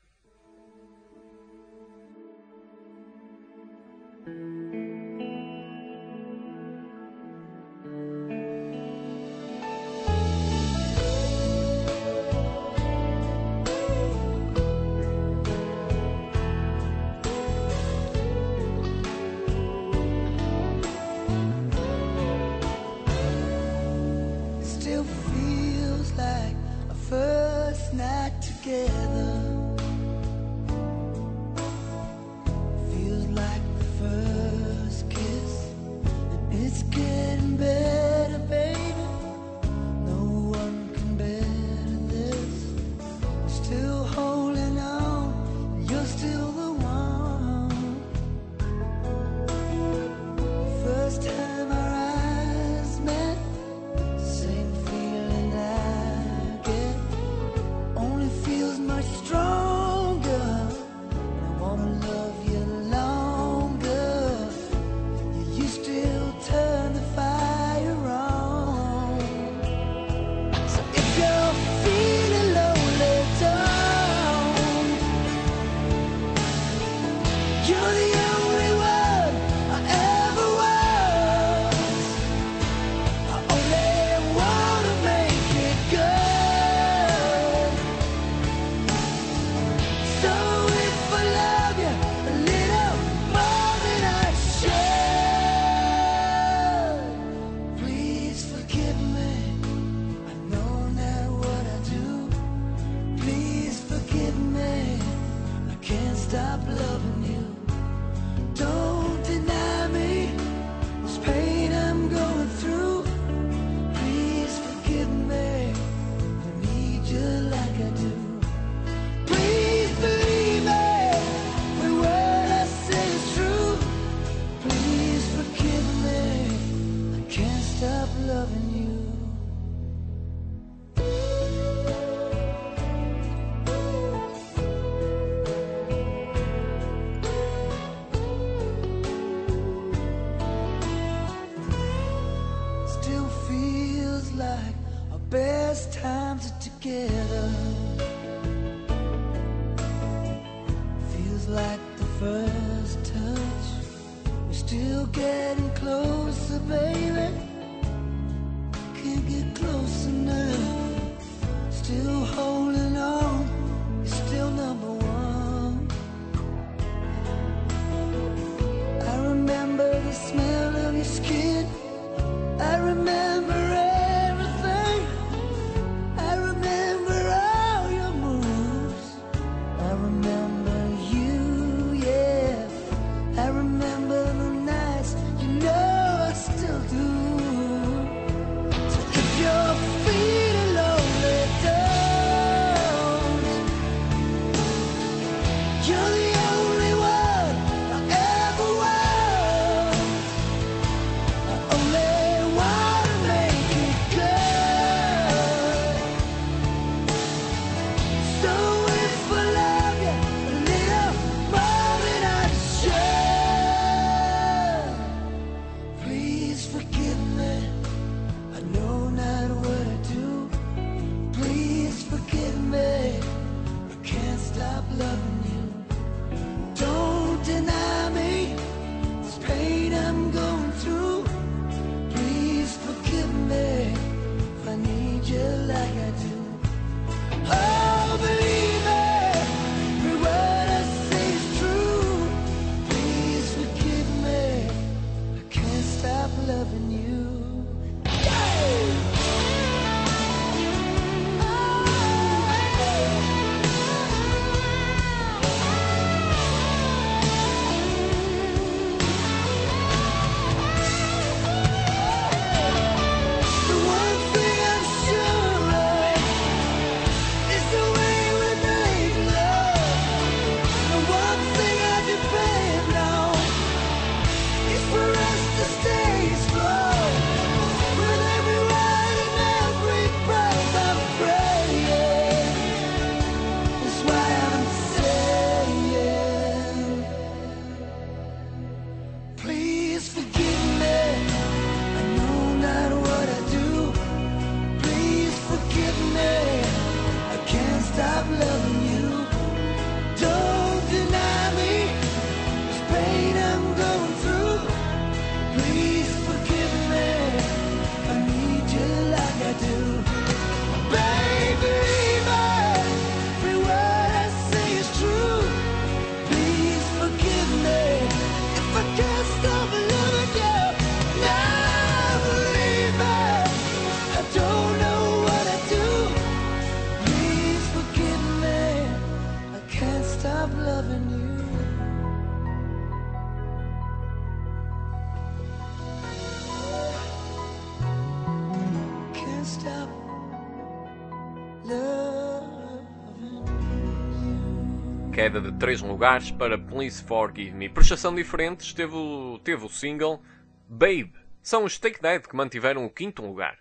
Still feels like a first night together. Feels like the first kiss. And it's getting better, baby. No one can better this. I'm still holding on. You're still the one. First time our eyes met. Same feeling I get, only feels much stronger. I wanna love loving you. Still feels like our best times are together. Feels like the first touch. We're still getting closer, baby. Can't get close enough. Still holding on. You're still number one. I remember the smell of your skin. I remember everything. I remember all your moves. I remember you, yeah. I remember the nights, you know I still do. So if you're feeling lonely, don't. You're the only one I ever want. I only wanna make it good. So if I love you a little more than I should, please forgive me. I know not what I do. Please forgive me. I can't stop loving you. Don't deny me this pain I'm going through. Please forgive me if I need you like I do. Oh, believe me, every word I say is true. Please forgive me, I can't stop loving you. The one thing I'm sure of is the way we make love. The one thing I depend on is for us to stay strong. With every word and every breath I'm praying. That's why I'm saying, please forgive me. I know not what I do. Please forgive me. I can't stop loving you. Don't deny me this pain I'm going through. Please forgive me. I need you like I do. Baby, every word I say is true. Please forgive me if I can't stop loving you. Now believe me, I don't know what I do. Please forgive me, I can't stop loving you. Can't stop loving you. Queda de 3 lugares para Please Forgive Me. Prestação diferentes teve o single Babe. São os Take That que mantiveram o 5º lugar.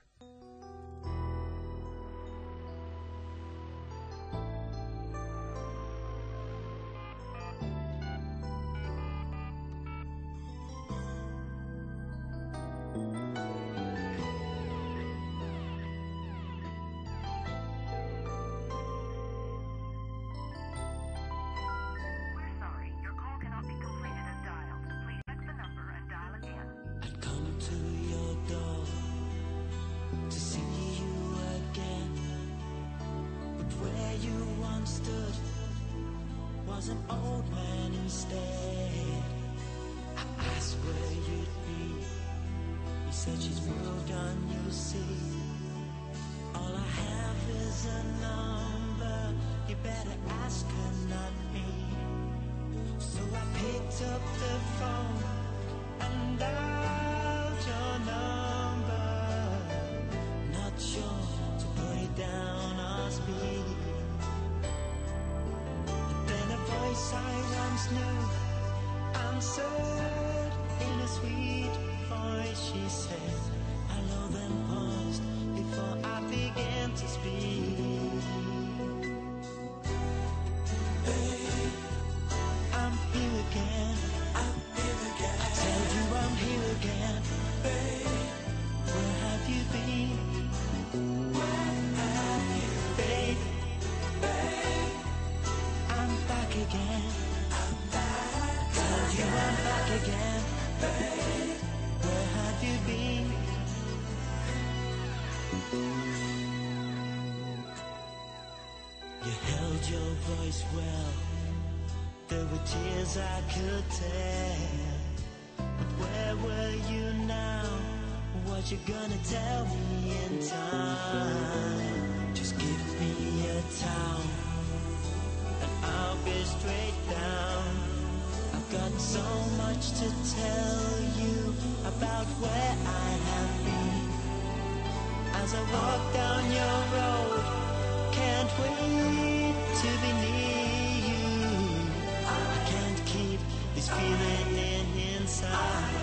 I'd come to your door to see you again, but where you once stood was an old man instead. I asked where you'd be. You said she's moved on, you see. All I have is a number. You better ask her, not me. So I picked up the phone and dialed your number. Not sure to put it down or speak. But then a voice I once knew answered in a sweet voice. She said, hello there, You held your voice well. There were tears I could tell. But where were you now? What you gonna tell me in time? Just give me a town and I'll be straight down. I've got so much to tell you about where I have been. As I walk down your road, can't wait to be near you. I can't keep this feeling inside.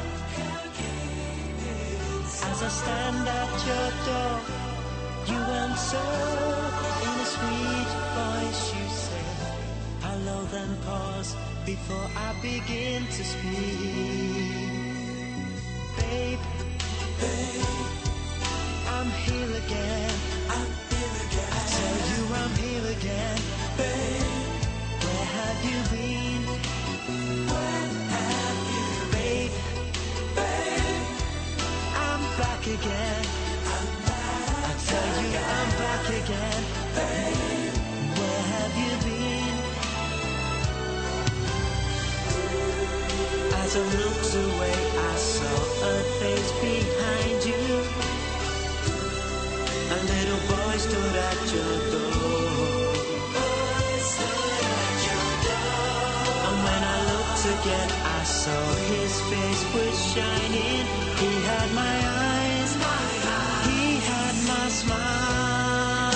As I stand at your door, you answer in a sweet voice. You say hello, then pause before I begin to speak. Babe, I'm here again. I tell you I'm here again. Where have you been? Babe, I'm back again. I tell you I'm back again. Where have you been? As I looked away, I saw a face behind you. A little boy stood at your door. And when I looked again, I saw his face was shining. He had my eyes, he had my smile.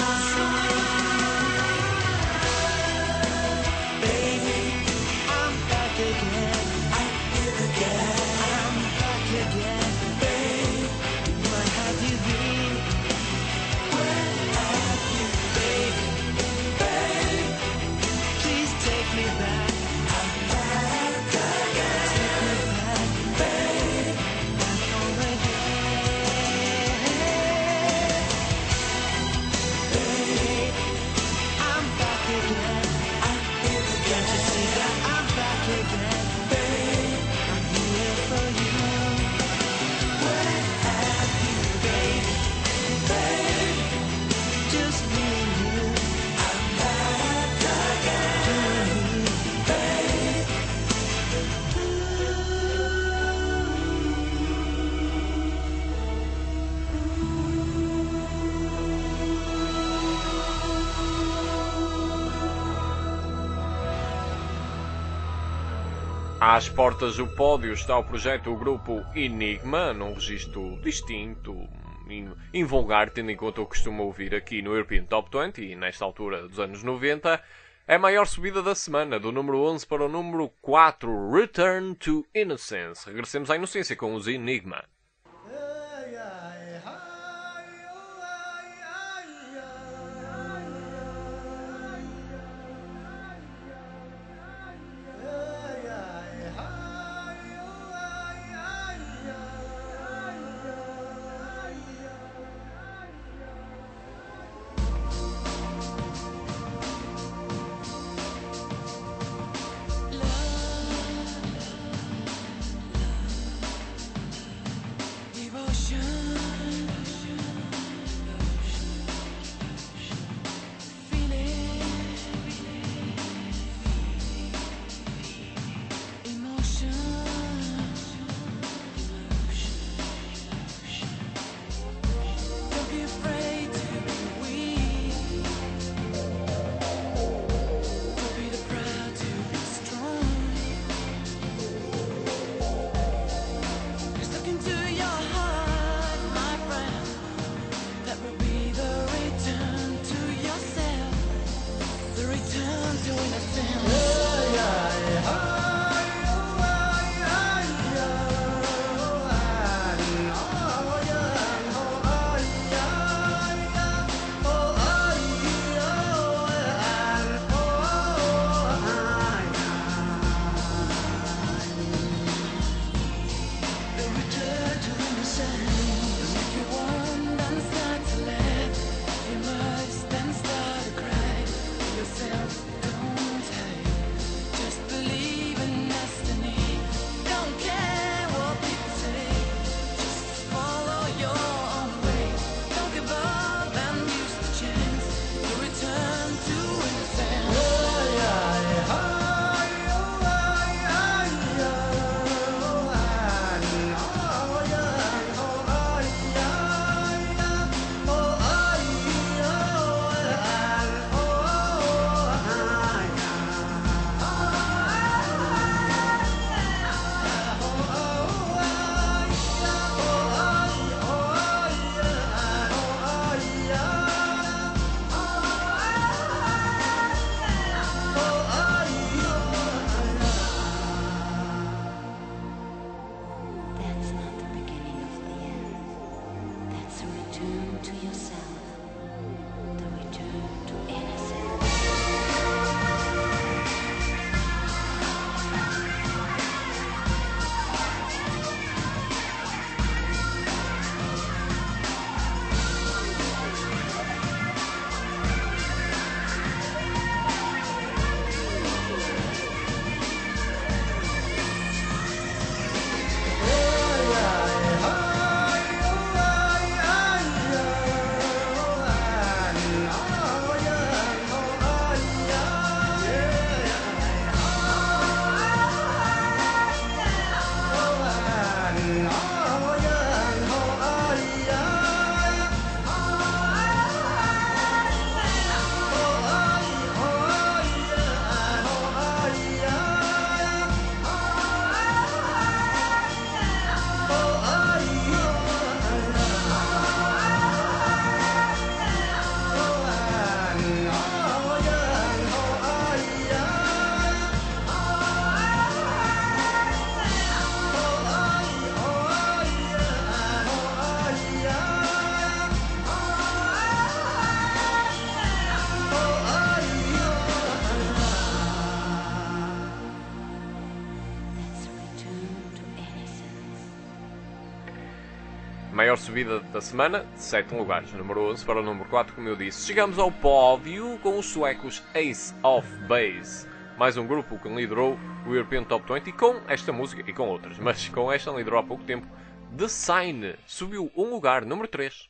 Baby, I'm back again. I'm back again. Where have you been? Please take me back. Take me back, babe. Back home again. Babe, I'm back again. Can't you see that I'm back again? Babe, I'm here for you. Where have you been? Babe, just me and you. I'm back again, babe. Às portas do pódio está o projeto O Grupo Enigma, num registro distinto, invulgar, tendo em conta o que costumo ouvir aqui no European Top 20, e nesta altura dos anos 90, é a maior subida da semana, do número 11 para o número 4, Return to Innocence. Regressemos à inocência com os Enigma. return to yourself, the return to innocence. Maior subida da semana, 7 lugares, número 11 para o número 4, como eu disse. Chegamos ao pódio com os suecos Ace of Base, mais um grupo que liderou o European Top 20 com esta música e com outras, mas com esta liderou há pouco tempo. The Sign subiu um lugar, número 3.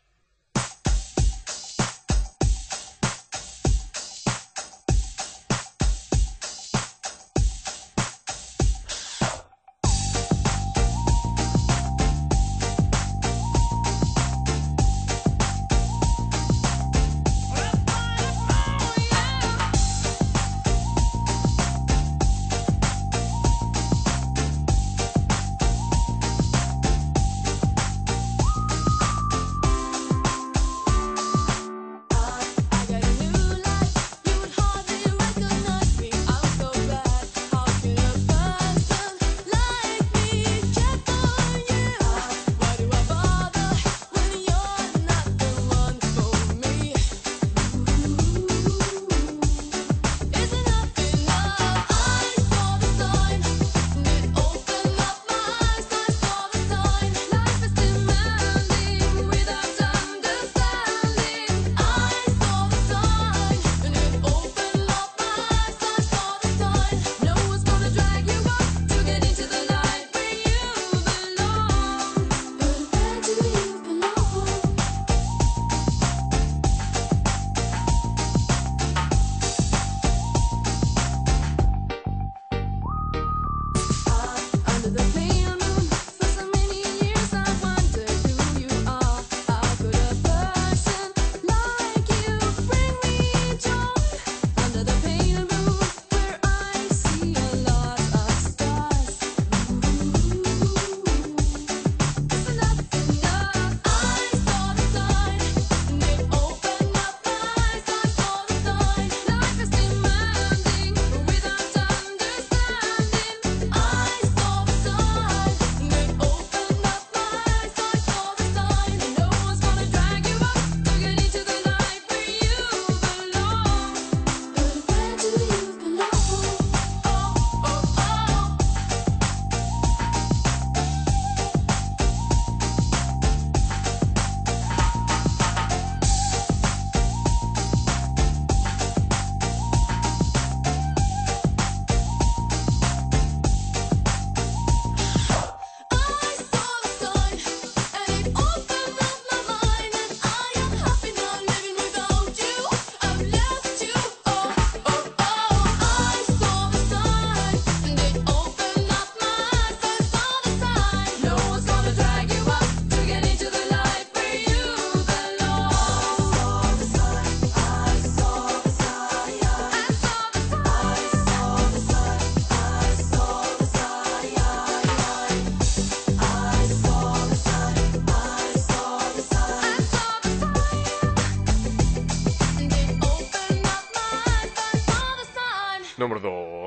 Número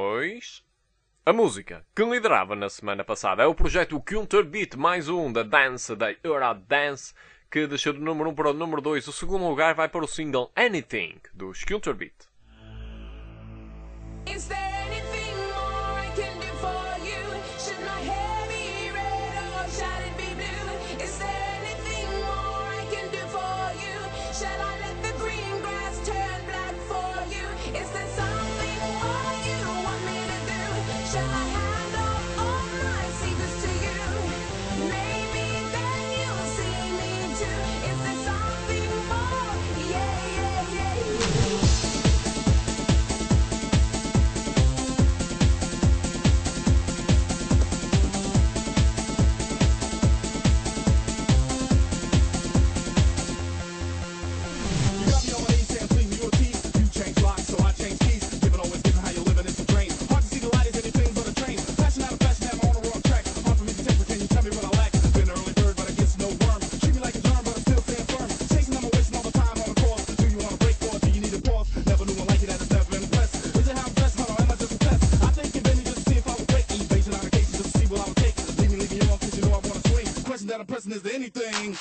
2. A música que liderava na semana passada é o projeto Counterbeat, mais um da Dance, da Eurodance, que desceu do número 1 para o número 2. O segundo lugar vai para o single Anything, do Skilter Beat. Is there anything more I can do for you? Should my hair be red or shall it be blue? Is there anything more I can do for you? Shall I let the green grass turn black for you? Is there something more you want me to do? Shall I hand off all my secrets to you? Maybe then you'll see me too. Is there something more? Yeah, yeah, yeah. You got me on my knees saying please me your teeth. You change locks, so I change keys. Giving always giving how you living, it's a drain. Hard to see the light as anything's on a train. Passion out of fashion, I'm on the wrong track. Hard for me to take, but can you tell me what I lack? Been an early bird, but I guess no worm. Treat me like a germ, but I'm still staying firm. Chasing them, I'm wasting all the time on the course. Do you want to break or do you need a pause? Never knew one like you that has never been blessed. Is it how I'm dressed? Hold on, am I just a test? I think you've been just to see if I would break. Evasion on occasion just to see what I would take. Leave me on, cause you know I want to swing. Question that I'm pressing, is there anything?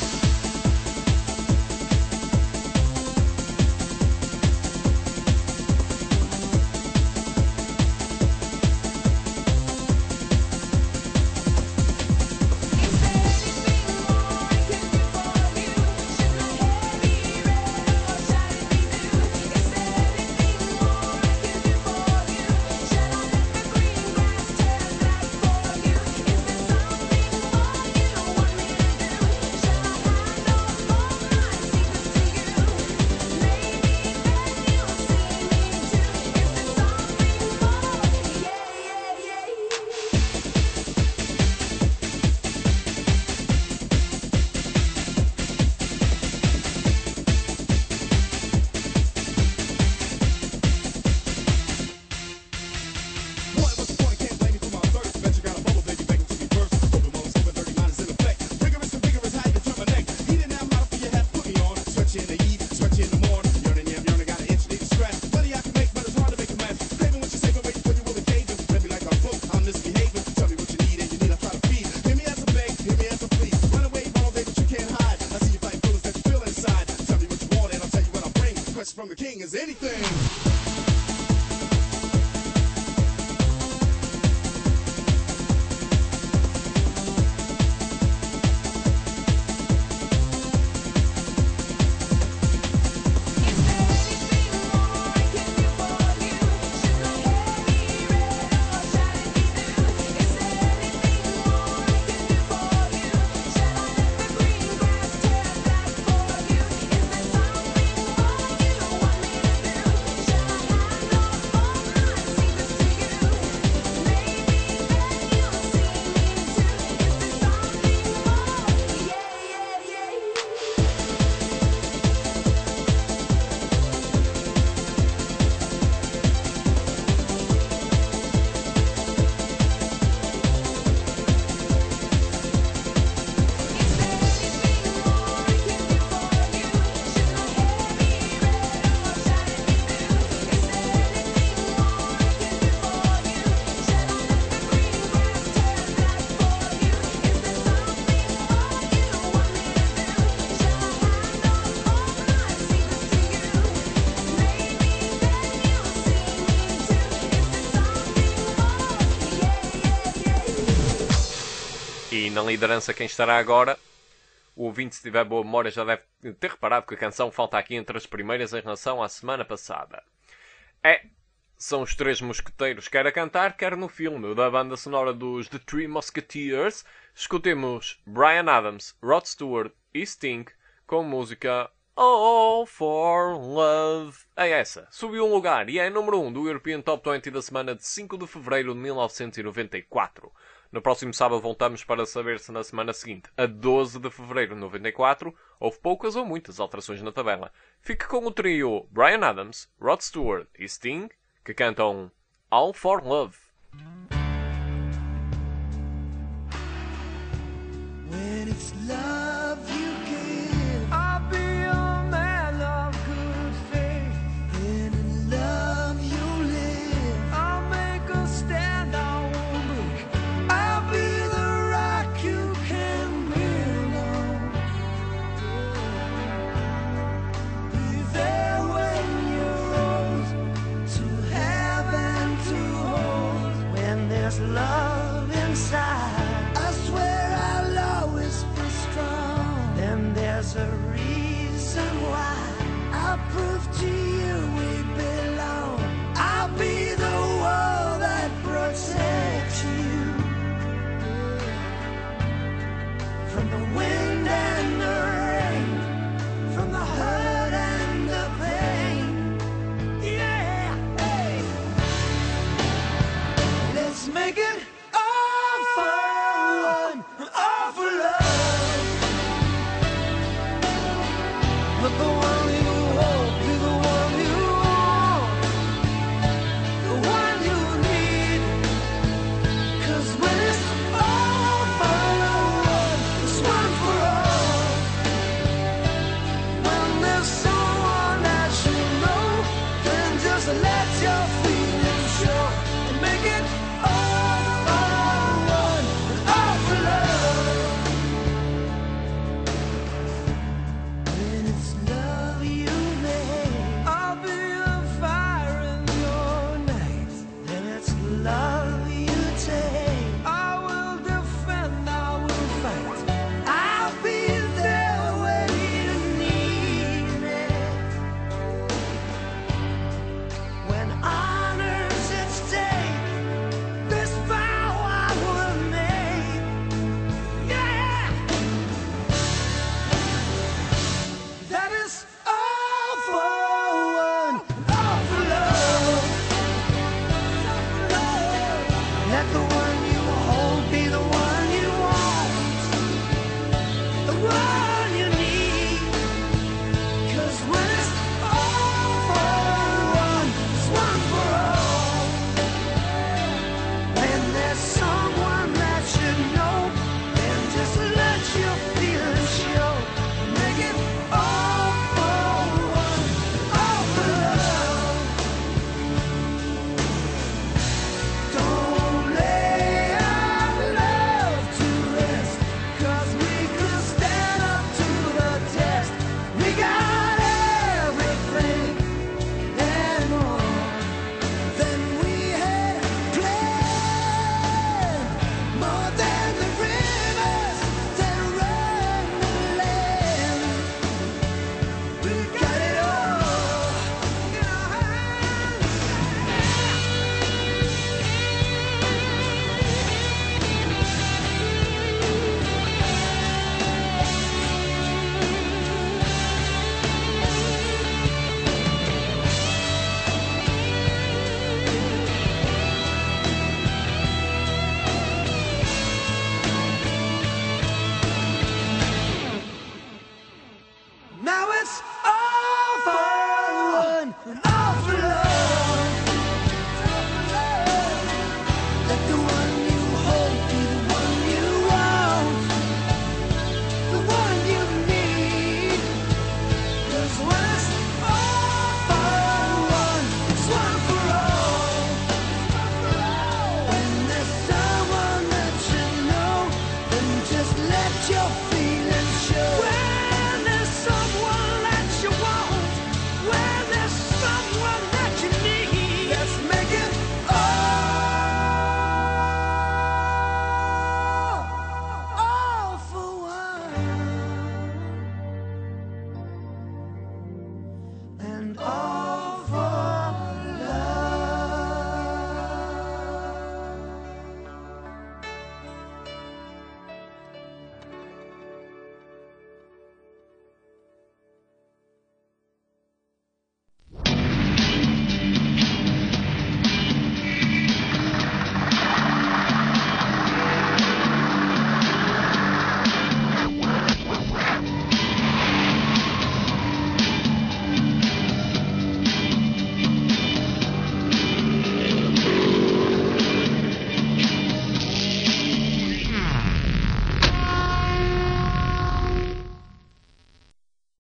From the king is anything. E na liderança quem estará agora, o ouvinte, se tiver boa memória, já deve ter reparado que a canção falta aqui entre as primeiras em relação à semana passada. São os Três Mosqueteiros, quer a cantar, quer no filme da banda sonora dos The Three Musketeers. Escutemos Bryan Adams, Rod Stewart e Sting com música All for Love. É essa, subiu um lugar e é número 1 do European Top 20 da semana de 5 de fevereiro de 1994. No próximo sábado voltamos para saber se na semana seguinte, a 12 de fevereiro de 94, houve poucas ou muitas alterações na tabela. Fique com o trio Bryan Adams, Rod Stewart e Sting, que cantam All for Love. When it's love you give, I'll be a man of good faith. then in love you live. I'll make a stand, I won't break. I'll be the rock you can build on. There's a reason why I'll prove to you we belong. I'll be the wall that protects you from the wind and the rain, from the hurt and the pain. Yeah, hey. Let's make it all for one, all for love. Let the one you hold be the one you want, the one you need. 'Cause when it's all for one, it's one for all. When there's someone that you know, then just let your feelings show and make it all for one, all for love. When it's love you make, I'll be a fire in your night. Then it's love you take, I will defend, I will fight. I'll be there when you need me. When honor's at stake, this vow I will make. Yeah. That is all for one, all for love. Let the one you hold be the one you want, the one